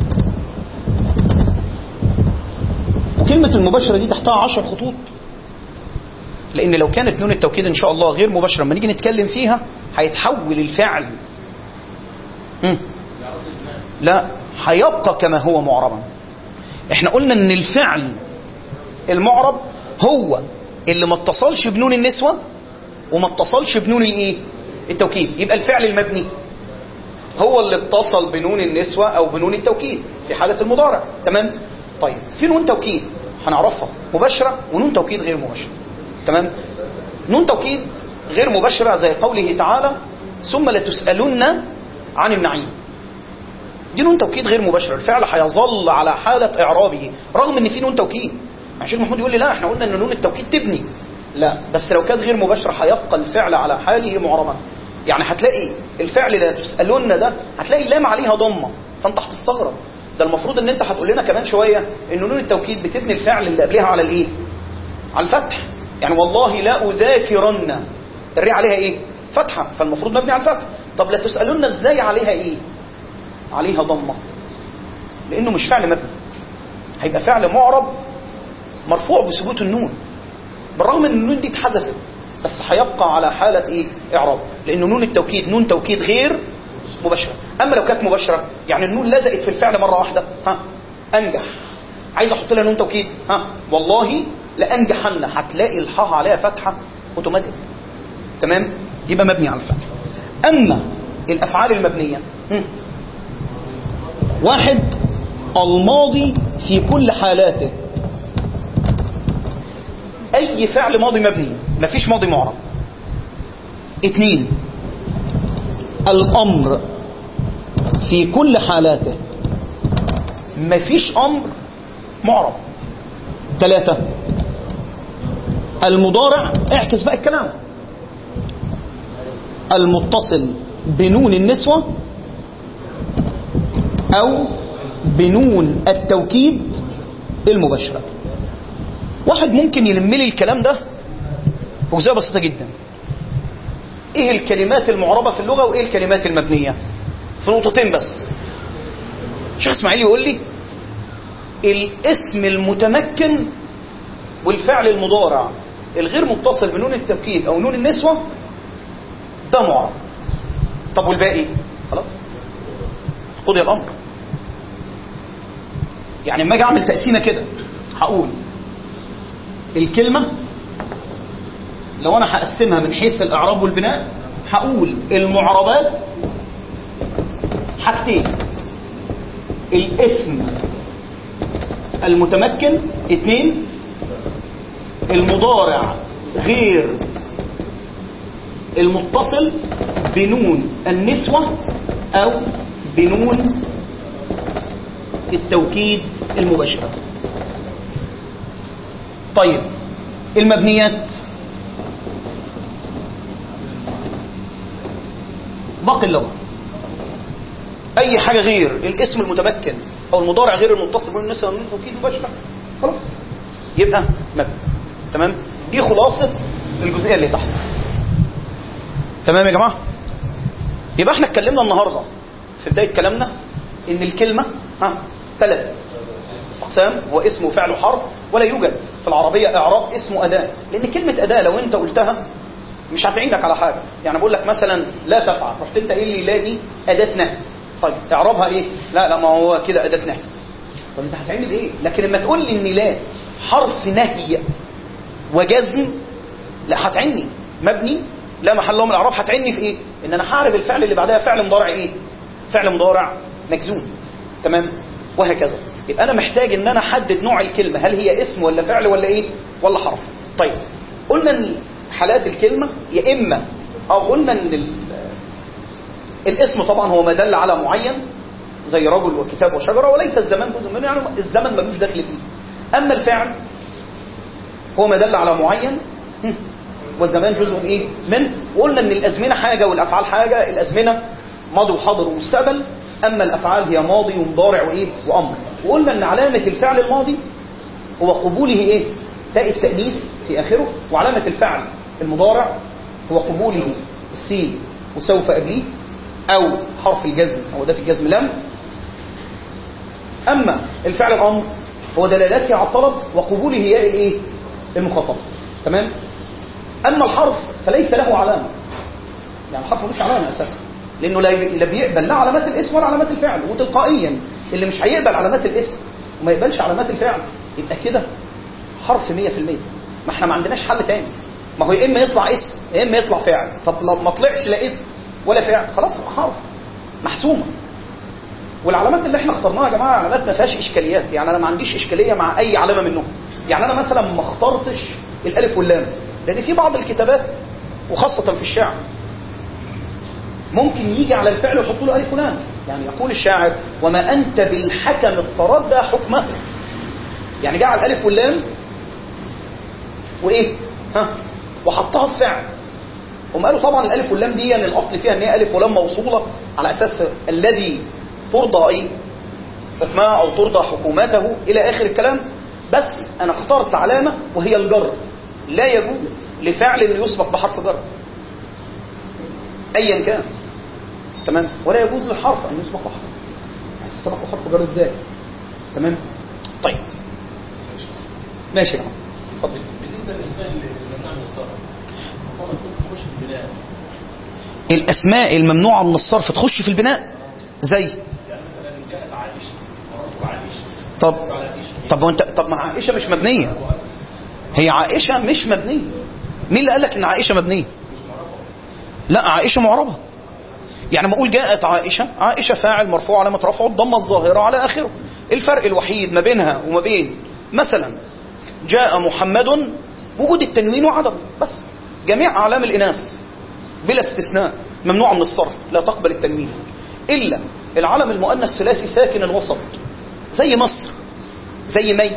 وكلمة المباشرة دي تحتها عشر خطوط، لأن لو كانت نون التوكيد إن شاء الله غير مباشرة لما نيجي نتكلم فيها هيتحول الفعل م. لا، هيبقى كما هو معربا. احنا قلنا ان الفعل المعرب هو اللي ما اتصلش بنون النسوة وما اتصلش بنون الايه؟ التوكيد. يبقى الفعل المبني هو اللي اتصل بنون النسوة او بنون التوكيد في حالة المضارع. تمام؟ طيب في نون توكيد هنعرفها مباشرة ونون توكيد غير مباشرة. تمام؟ نون توكيد غير مباشرة زي قوله تعالى ثم لتسألن عن النعيم. دي نون توكيد غير مباشرة، الفعل هيظل على حالة إعرابه رغم ان في نون توكيد. الشيخ محمود يقول لي لا احنا قلنا ان نون التوكيد تبني. لا، بس لو كانت غير مباشرة هيبقى الفعل على حاله معربا. يعني هتلاقي الفعل لا تسألون ده هتلاقي اللام عليها ضمة، فانت هتستغرب. ده المفروض ان انت هتقول لنا كمان شوية ان نون التوكيد بتبني الفعل اللي قبلها على الايه؟ على الفتح. يعني والله لا أذاكرن، الري عليها ايه؟ فتحة، فالمفروض مبني على الفتح. طب لا تسألون ازاي عليها ايه؟ عليها ضمة، لانه مش فعل مبني، هيبقى فعل معرب مرفوع بثبوت النون، بالرغم ان النون دي اتحذفت بس هيبقى على حالة ايه؟ اعراب، لانه نون التوكيد نون توكيد غير مباشرة. اما لو كانت مباشرة يعني النون لزقت في الفعل مرة واحدة، ها انجح، عايز احط لها نون توكيد، ها والله لانجحن، هتلاقي الحاء عليها فتحة اوتوماتيك. تمام؟ يبقى مبني على الفتح. اما الافعال المبنية، هم. واحد الماضي في كل حالاته، اي فعل ماضي مبني مفيش ماضي معرب. اثنين الامر في كل حالاته، مفيش امر معرب. ثلاثة المضارع، اعكس بقى الكلام، المتصل بنون النسوة او بنون التوكيد المباشرة. واحد ممكن يلم لي الكلام ده بجزئية بسيطة جدا، ايه الكلمات المعربة في اللغة وايه الكلمات المبنية، في نقطتين بس. شيخ اسماعيل يقول لي الاسم المتمكن والفعل المضارع الغير متصل بنون التوكيد او نون النسوة ده معرب. طب والباقي؟ خلاص قضي الامر. يعني لما اجي اعمل تقسيمه كده هقول الكلمه لو انا هقسمها من حيث الاعراب والبناء هقول المعربات حاجتين، الاسم المتمكن، اثنين المضارع غير المتصل بنون النسوة او بنون التوكيد المباشرة. طيب المبنيات باقي اللغة، اي حاجة غير الاسم المتمكن او المضارع غير المتصل بنون النسوة او التوكيد المباشرة خلاص يبقى مبني. تمام؟ دي خلاصة الجزئية اللي تحت. تمام يا جماعة؟ يبقى احنا اتكلمنا النهاردة في بداية كلامنا ان الكلمة ها ثلاث اقسام، هو اسم وفعل وحرف، ولا يوجد في العربية اعراب اسم واداة، لان كلمة اداة لو انت قلتها مش هتعينك على حاجه. يعني بقول لك مثلا لا تفعل، رحت انت قايل لي لا دي اداه نهي، طيب اعرابها ايه؟ لا لا ما هو كده اداه نهي. طب انت هتعمل ايه؟ لكن لما تقول لي ان لا حرف نهي وجزم، لا هتعني مبني لا محل له من الاعراب، هتعني في ايه؟ ان انا هعرف الفعل اللي بعدها فعل مضارع ايه؟ فعل مضارع مجزوم. تمام؟ وهكذا. يبقى انا محتاج ان انا احدد نوع الكلمه، هل هي اسم ولا فعل ولا ايه؟ ولا حرف. طيب قلنا ان حالات الكلمه يا اما او قلنا ان الاسم طبعا هو ما دل على معين زي رجل وكتاب وشجره، وليس الزمان جزء منه، يعني الزمن ملوش دخل فيه. اما الفعل هو ما دل على معين والزمان جزء ايه منه. وقلنا ان الازمنه حاجه والافعال حاجه، الازمنه ماضي وحاضر ومستقبل، اما الافعال هي ماضي ومضارع وايه وامر. وقلنا ان علامه الفعل الماضي هو قبوله ايه؟ تاء التانيث في اخره، وعلامه الفعل المضارع هو قبوله السين وسوف قبليه او حرف الجزم او اداه الجزم لم. اما الفعل الامر هو دلالته على الطلب وقبوله ياء الايه؟ المخاطب. تمام؟ اما الحرف فليس له علامه، يعني الحرف ملوش علامه اساسا، لانه لا بيقبل لا علامات الاسم ولا علامات الفعل. وتلقائيا اللي مش هيقبل علامات الاسم وما يقبلش علامات الفعل يبقى كده حرف مية في المية. ما احنا ما عندناش حل تاني، ما هو يا اما يطلع اسم يا اما يطلع فعل. طب لو ما طلعش لا اسم ولا فعل خلاص حرف محسومه. والعلامات اللي احنا اخترناها يا جماعه علامات ما فيهاش اشكاليات، يعني انا ما عنديش اشكاليه مع اي علامه منهم. يعني انا مثلا ما اخترتش الالف واللام، لان في بعض الكتابات وخاصه في الشعر ممكن يجي على الفعل ويحط له الف ولام. يعني يقول الشاعر وما انت بالحكم التردى حكمه، يعني جاء على الالف واللام وايه ها وحطها في فعل. هم قالوا طبعا الالف واللام دي يعني الاصل فيها ان هي الف ولام موصوله على اساس الذي ترضى ايه حكمه او ترضى حكومته الى اخر الكلام. بس انا اخترت علامه وهي الجر. لا يجوز لفعل ان يسبق بحرف جر ايا كان. تمام؟ ولا يجوز للحرف ان يسبق بحرف، يعني تسبق بحرف جر ازاي؟ تمام؟ طيب ماشي يا عم اتفضل. بالنسبه للاسماء اللي ممنوعه من الصرف طبعا تخش في البناء. الاسماء الممنوعه من الصرف تخش في البناء زي يعني مثلا جاءت عائشه مرات عائشه. طب طب وانت طب ما عائشه مش مبنيه، هي عائشه مش مبنيه. مين اللي قال لك ان عائشه مبنيه؟ لا عائشه معربه. يعني ما اقول جاءت عائشه، عائشه فاعل مرفوع علامه رفعه الضمه الظاهره على اخره. الفرق الوحيد ما بينها وما بين مثلا جاء محمد وجود التنوين وعدمه بس. جميع اعلام الاناث بلا استثناء ممنوعه من الصرف، لا تقبل التنوين الا العلم المؤنث ثلاثي ساكن الوسط زي مصر زي مي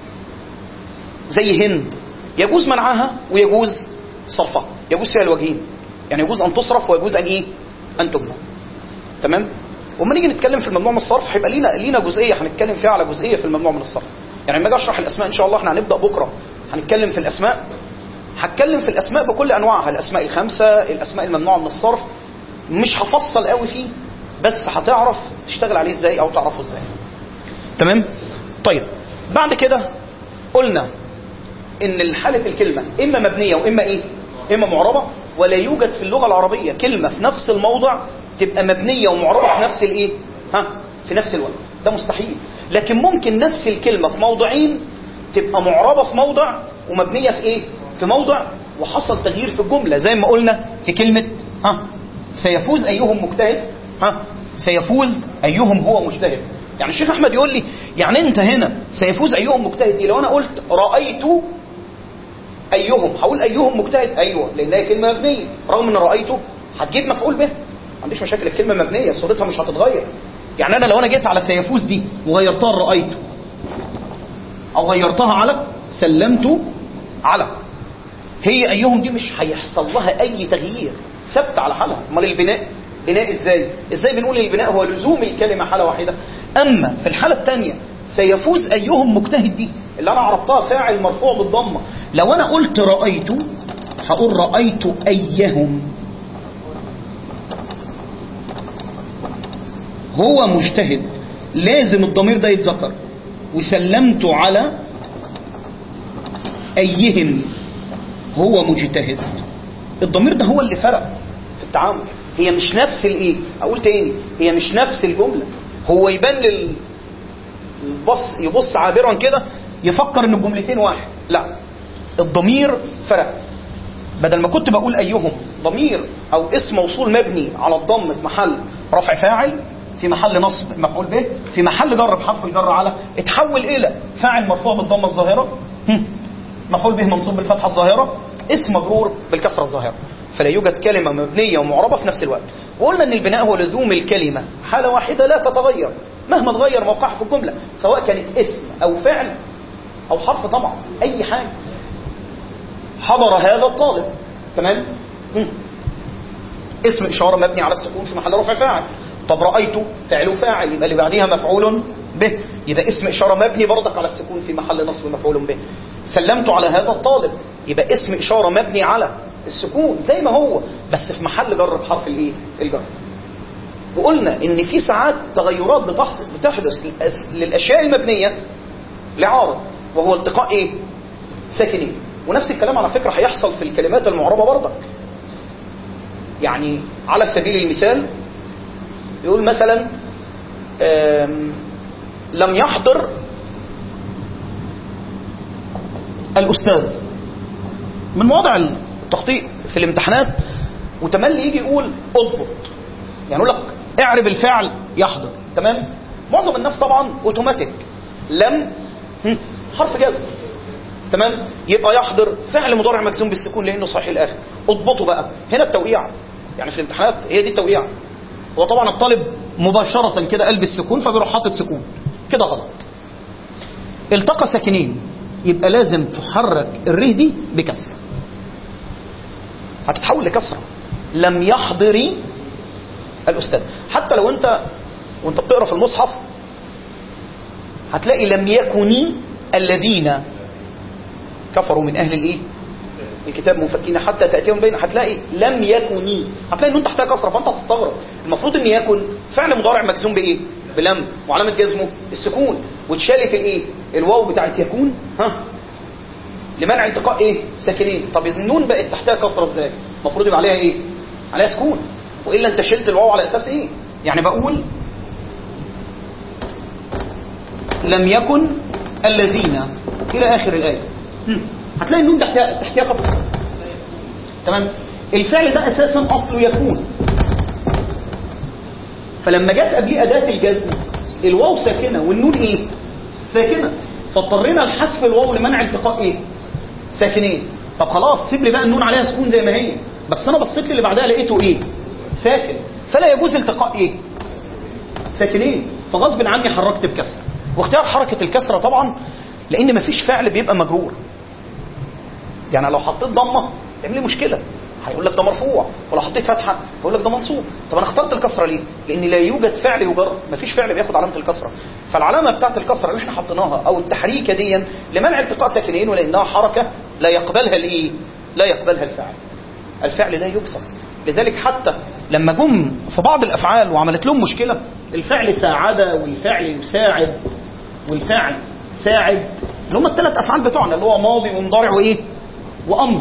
زي هند، يجوز منعها ويجوز صرفها، يجوز فيها الوجهين، يعني يجوز ان تصرف ويجوز ان ايه ان تمنع. تمام؟ وما نيجي نتكلم في الممنوع من الصرف هيبقى لينا لينا جزئيه هنتكلم فيها على جزئيه في الممنوع من الصرف. يعني لما اجي اشرح الاسماء ان شاء الله احنا هنبدا بكره هنتكلم في الاسماء، هتكلم في الاسماء بكل انواعها، الاسماء الخمسه، الاسماء الممنوعه من الصرف. مش هفصل قوي فيه بس هتعرف تشتغل عليه ازاي او تعرفه ازاي. تمام؟ طيب بعد كده قلنا ان حاله الكلمه اما مبنيه واما ايه اما معربه، ولا يوجد في اللغه العربيه كلمه في نفس الموضع تبقى مبنيه ومعربه في نفس الايه ها في نفس الوقت، ده مستحيل. لكن ممكن نفس الكلمه في موضعين تبقى معربه في موضع ومبنيه في ايه في موضع، وحصل تغيير في الجمله زي ما قلنا في كلمه ها سيفوز ايهم مجتهد، ها سيفوز ايهم هو مجتهد. يعني الشيخ احمد يقول لي يعني انت هنا سيفوز ايهم مجتهد دي لو انا قلت رايت ايهم هقول ايهم مجتهد؟ ايوه لان هي كلمه مبنيه، رغم ان رايته هتجيب مفعول به، ما عنديش مشاكل، الكلمه مبنيه صورتها مش هتتغير. يعني انا لو انا جيت على سيفوز دي وغيرتها رايته او غيرتها على سلمت على، هي ايهم دي مش هيحصل لها اي تغيير، ثابته على حالها. امال البناء بناء ازاي؟ ازاي بنقول البناء هو لزوم الكلمه حاله واحده؟ اما في الحاله الثانيه سيفوز ايهم مجتهد دي اللي انا عرفتها فاعل مرفوع بالضمه، لو انا قلت رايت هقول رايت ايهم هو مجتهد، لازم الضمير ده يتذكر، وسلمت على ايهم هو مجتهد. الضمير ده هو اللي فرق في التعامل. هي مش نفس الايه، اقول تاني، هي مش نفس الجمله. هو يبان لل البص يبص عابرا كده يفكر ان الجملتين واحد، لا، الضمير فرق. بدل ما كنت بقول ايهم ضمير او اسم موصول مبني على الضم في محل رفع فاعل، في محل نصب مفعول به، في محل جر بحرف الجر على، اتحول الى فاعل مرفوع بالضمه الظاهره، مفعول به منصوب بالفتحه الظاهره، اسم مجرور بالكسره الظاهره. فلا يوجد كلمه مبنيه ومعربه في نفس الوقت. وقلنا ان البناء هو لزوم الكلمه حاله واحده لا تتغير مهما تغير موقعها في الجمله، سواء كانت اسم او فعل او حرف، طبعا اي حاجه. حضر هذا الطالب، تمام، اسم اشاره مبني على السكون في محل رفع فاعل. طب رايته فعل وفاعل، يبقى اللي بعديها مفعول به، يبقى اسم اشاره مبني برضك على السكون في محل نصب مفعول به. سلمت على هذا الطالب، يبقى اسم اشاره مبني على السكون زي ما هو بس في محل جر بحرف الايه، الجر. وقلنا ان في ساعات تغيرات بتحدث للاشياء المبنيه لعارض، وهو التقاء ايه، ساكنين. ونفس الكلام على فكره هيحصل في الكلمات المعربه برضك. يعني على سبيل المثال يقول مثلا لم يحضر الأستاذ، من مواضع التخطيط في الامتحانات، وتملي يجي يقول اضبط، يعني يقول لك اعرب الفعل يحضر، تمام. معظم الناس طبعا اوتوماتيك لم حرف جزم، تمام، يبقى يحضر فعل مضارع مجزوم بالسكون لانه صحيح الاخر. اضبطه بقى هنا التوقيع، يعني في الامتحانات هي دي التوقيع. هو طبعا الطالب مباشره كده قلب السكون فبيروح حاطط سكون، كده غلط. التقى ساكنين، يبقى لازم تحرك الره دي بكسره، هتتحول لكسره. لم يحضري الاستاذ. حتى لو انت وانت بتقرا في المصحف هتلاقي لم يكن الذين كفروا من اهل الايه الكتاب منفكين حتى تاتيهم بين، هتلاقي لم يكن، هتلاقي ان انت تحتاج كسره، فانت هتستغرب. المفروض ان يكن فعل مضارع مجزوم بايه، بلم، وعلامه جزمه السكون، واتشالت الايه، الواو بتاعت يكون، ها، لمنع التقاء ايه، ساكنين. طب النون بقت تحتها كسره ازاي؟ المفروض يبقى عليها ايه، عليها سكون، والا انت شلت الواو على اساس ايه؟ يعني بقول لم يكن الذين الى اخر الايه، هتلاقي النون تحتها تحتها كسره، تمام. الفعل ده اساسا اصله يكون، فلما جت قبليه اداه الجزم الواو ساكنه والنون ايه، ساكنه، فاضطرينا لحذف الواو لمنع التقاء ايه، ساكنين. طب خلاص سيب لي بقى النون عليها سكون زي ما هي، بس انا بصيت لي اللي بعدها لقيته ايه، ساكن، فلا يجوز التقاء ايه، ساكنين، فغصب عني حركت بكسره. واختيار حركه الكسره طبعا لان مفيش فعل بيبقى مجرور. يعني لو حطيت ضمه تعمل لي مشكله، هيقول لك ده مرفوع، ولو حطيت فتحه هيقول لك ده منصوب. طب انا اخترت الكسره ليه؟ لان لا يوجد فعل يجر، مفيش فعل بياخد علامه الكسره. فالعلامه بتاعت الكسره اللي احنا حطيناها او التحريكه دي لمنع التقاء ساكنين، ولانها حركه لا يقبلها الايه، لا يقبلها الفعل. الفعل ده يكسر. لذلك حتى لما جم في بعض الافعال وعملت لهم مشكله، الفعل ساعد والفعل يساعد والفعل ساعد، اللي هم الثلاث افعال بتوعنا اللي هو ماضي ومضارع وايه وامر.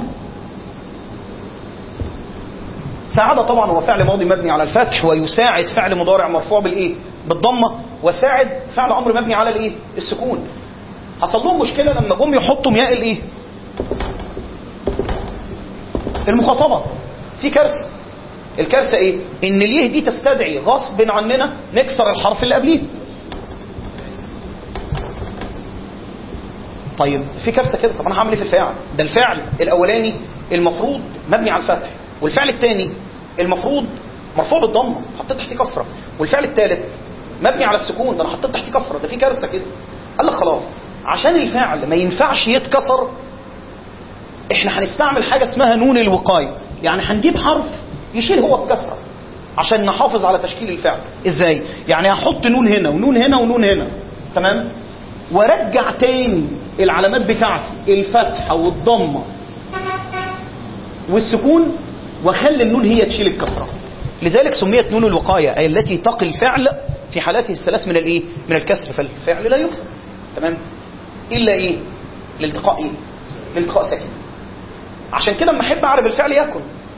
ساعد طبعا هو فعل ماضي مبني على الفتح، ويساعد فعل مضارع مرفوع بالايه، بالضمه، وساعد فعل امر مبني على الايه، السكون. حصل لهم مشكله لما جم يحطوا ياء الايه، المخاطبه، في كارثه. الكارثه ايه؟ ان اليه دي تستدعي غصب عننا نكسر الحرف اللي قبليه. طيب في كارثه كده، طب انا هعمل ايه في الفاعل ده؟ الفعل الاولاني المفروض مبني على الفتح، والفعل الثاني المفروض مرفوع بالضمه حطيت تحتيه كسره، والفعل الثالث مبني على السكون، ده انا حطيت تحتيه كسره، ده في كارثه كده. قال لك خلاص عشان الفعل ما ينفعش يتكسر احنا هنستعمل حاجه اسمها نون الوقايه، يعني هنجيب حرف يشيل هو الكسره عشان نحافظ على تشكيل الفعل. ازاي؟ يعني هحط نون هنا ونون هنا ونون هنا، تمام، وارجع تاني العلامات بتاعتي الفتحه والضمه والسكون، واخلي النون هي تشيل الكسره. لذلك سميت نون الوقايه، اي التي تقي الفعل في حالاته الثلاث من الايه، من الكسر، فالفعل لا يكسر، تمام، الا ايه، الالتقاء ايه، الالتقاء ساكن. عشان كده لما احب اعرف الفعل يكن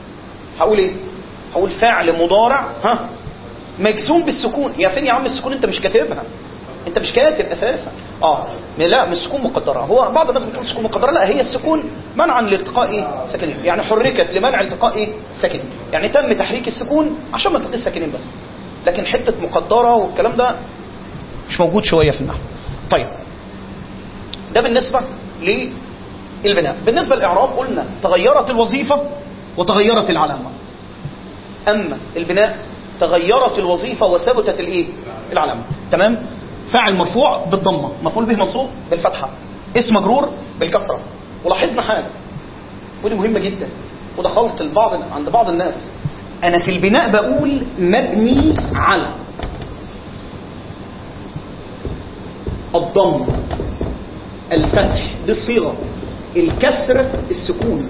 هقول ايه؟ هقول فعل مضارع ها مجزوم بالسكون. يا فين يا عم السكون؟ انت مش كاتبها، انت مش كاتب اساسا. اه لا مش سكون مقدره. هو بعض الناس بتقول سكون مقدره، لا هي السكون منعا لالتقاء ساكنين، يعني حركت لمنع التقاء ساكنين، يعني تم تحريك السكون عشان ما التقي الساكنين بس، لكن حته مقدره والكلام ده مش موجود شويه في النحو. طيب ده بالنسبه للبناء. بالنسبه للاعراب قلنا تغيرت الوظيفه وتغيرت العلامه. اما البناء تغيرت الوظيفه وثبتت الايه؟ العلامه. تمام. فاعل مرفوع بالضمه، مفعول به منصوب بالفتحه، اسم مجرور بالكسره. ولاحظنا حاجه ودي مهمه جدا، وده خلط البعض عند بعض الناس. انا في البناء بقول مبني على الضم الفتح بالصيغه، الكسر السكون.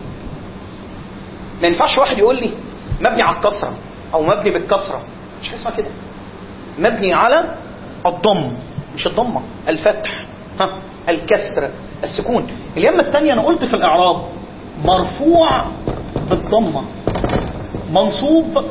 ما ينفعش واحد يقول لي مبني على الكسره او مبني بالكسره، مش حاجه اسمها كده. مبني على الضم، مش الضمه، الفتح ها الكسر السكون. اليمه الثانيه انا قلت في الاعراب مرفوع بالضمه، منصوب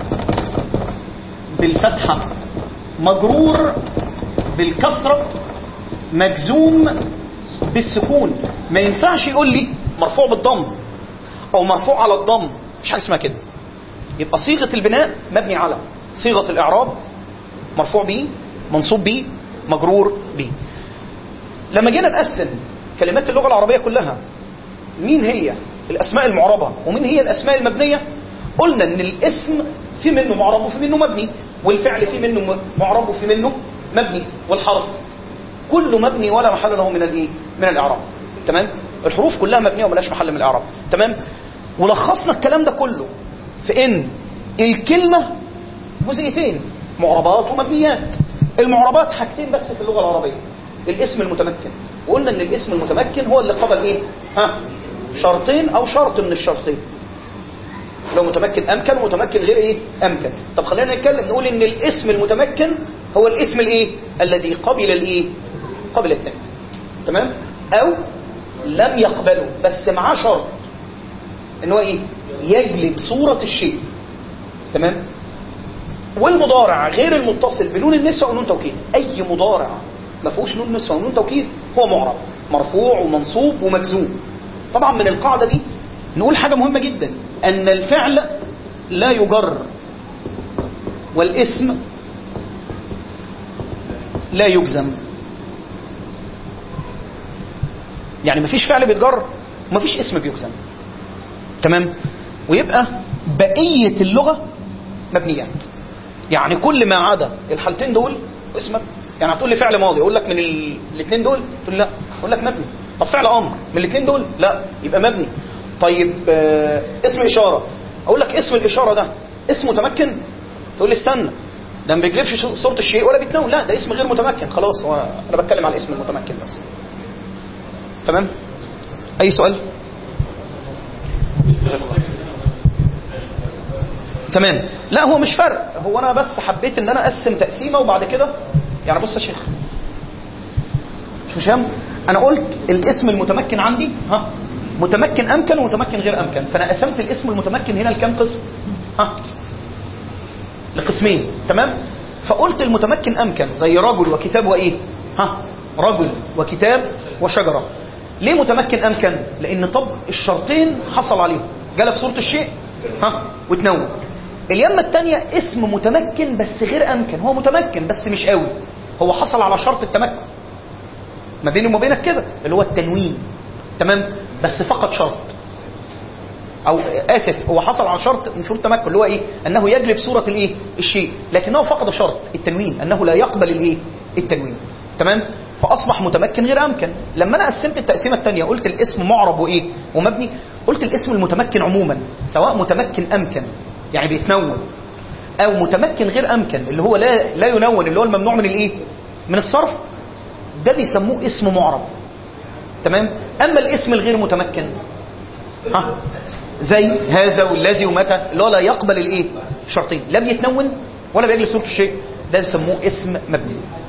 بالفتحه، مجرور بالكسره، مجزوم بالسكون. ما ينفعش يقول لي مرفوع بالضم او مرفوع على الضم، مش حاجه اسمها كده. يبقى صيغه البناء مبني على، صيغه الاعراب مرفوع به، منصوب به، مجرور به. لما جينا نقسم كلمات اللغه العربيه كلها مين هي الاسماء المعربه ومين هي الاسماء المبنيه، قلنا ان الاسم في منه معرب وفي منه مبني، والفعل في منه معرب وفي منه مبني، والحرف كله مبني ولا محل له من الايه؟ من الاعراب. تمام. الحروف كلها مبنيه وملاش محل من الاعراب. تمام. ولخصنا الكلام ده كله في ان الكلمه جزئيتين، معربات ومبنيات. المعربات حاجتين بس في اللغه العربيه، الاسم المتمكن، وقلنا ان الاسم المتمكن هو اللي قبل ايه؟ ها شرطين او شرط من الشرطين. لو متمكن امكن ومتمكن غير ايه؟ امكن. طب خلينا نتكلم نقول ان الاسم المتمكن هو الاسم الايه؟ الذي قبل الايه؟ قبل الثاني. تمام. او لم يقبله بس معاه شرط ان هو ايه؟ يجلب صوره الشيء. تمام. والمضارع غير المتصل بنون النسوة ونون توكيد، اي مضارع ما فيهوش نون نسوة ونون توكيد هو معرب، مرفوع ومنصوب ومجزوم. طبعا من القاعده دي نقول حاجه مهمه جدا، ان الفعل لا يجر والاسم لا يجزم. يعني مفيش فعل بيتجر ومفيش اسم بيجزم. تمام. ويبقى بقيه اللغه مبنيات، يعني كل ما عدا الحالتين دول اسم مبني. يعني هتقول لي فعل ماضي اقول لك من الاثنين دول، تقول لا اقول لك مبني. طب فعل امر من الاثنين دول، لا يبقى مبني. طيب آه اسم اشاره اقول لك اسم الاشاره ده اسم متمكن، تقول لي استنى ده ما بيجلبش صوره الشيء ولا بيتنون، لا ده اسم غير متمكن. خلاص هو انا بتكلم على الاسم المتمكن بس. تمام. اي سؤال؟ تمام. لا هو مش فرق، هو انا بس حبيت ان انا اقسم تقسيمه وبعد كده يعني بص يا شيخ مش هشام، انا قلت الاسم المتمكن عندي ها متمكن امكن ومتمكن غير امكن، فانا قسمت الاسم المتمكن هنا لكام قسم؟ ها لقسمين. تمام. فقلت المتمكن امكن زي رجل وكتاب وايه؟ ها رجل وكتاب وشجره. ليه متمكن امكن؟ لان طب الشرطين حصل عليهم، جلب صوره الشيء ها وتنون. اليمه الثانيه اسم متمكن بس غير امكن، هو متمكن بس مش قوي، هو حصل على شرط التمكن ما بينه وما بينك كده اللي هو التنوين. تمام. بس فقط شرط، او اسف هو حصل على شرط من شروط التمكن اللي هو ايه؟ انه يجلب صوره الايه؟ الشيء، لكنه فقد شرط التنوين، انه لا يقبل الايه؟ التنوين. تمام. فاصبح متمكن غير امكن. لما انا قسمت التقسيمه الثانيه قلت الاسم معرب وايه؟ ومبني، قلت الاسم المتمكن عموما سواء متمكن امكن يعني بيتنون او متمكن غير امكن اللي هو لا لا ينون اللي هو الممنوع من الايه؟ من الصرف، ده بيسموه اسم معرب. تمام. اما الاسم الغير متمكن ها زي هذا والذي ومتى اللي هو لا يقبل الايه؟ الشرطين، لا بيتنون ولا بيجلب صوره الشيء، ده بيسموه اسم مبني.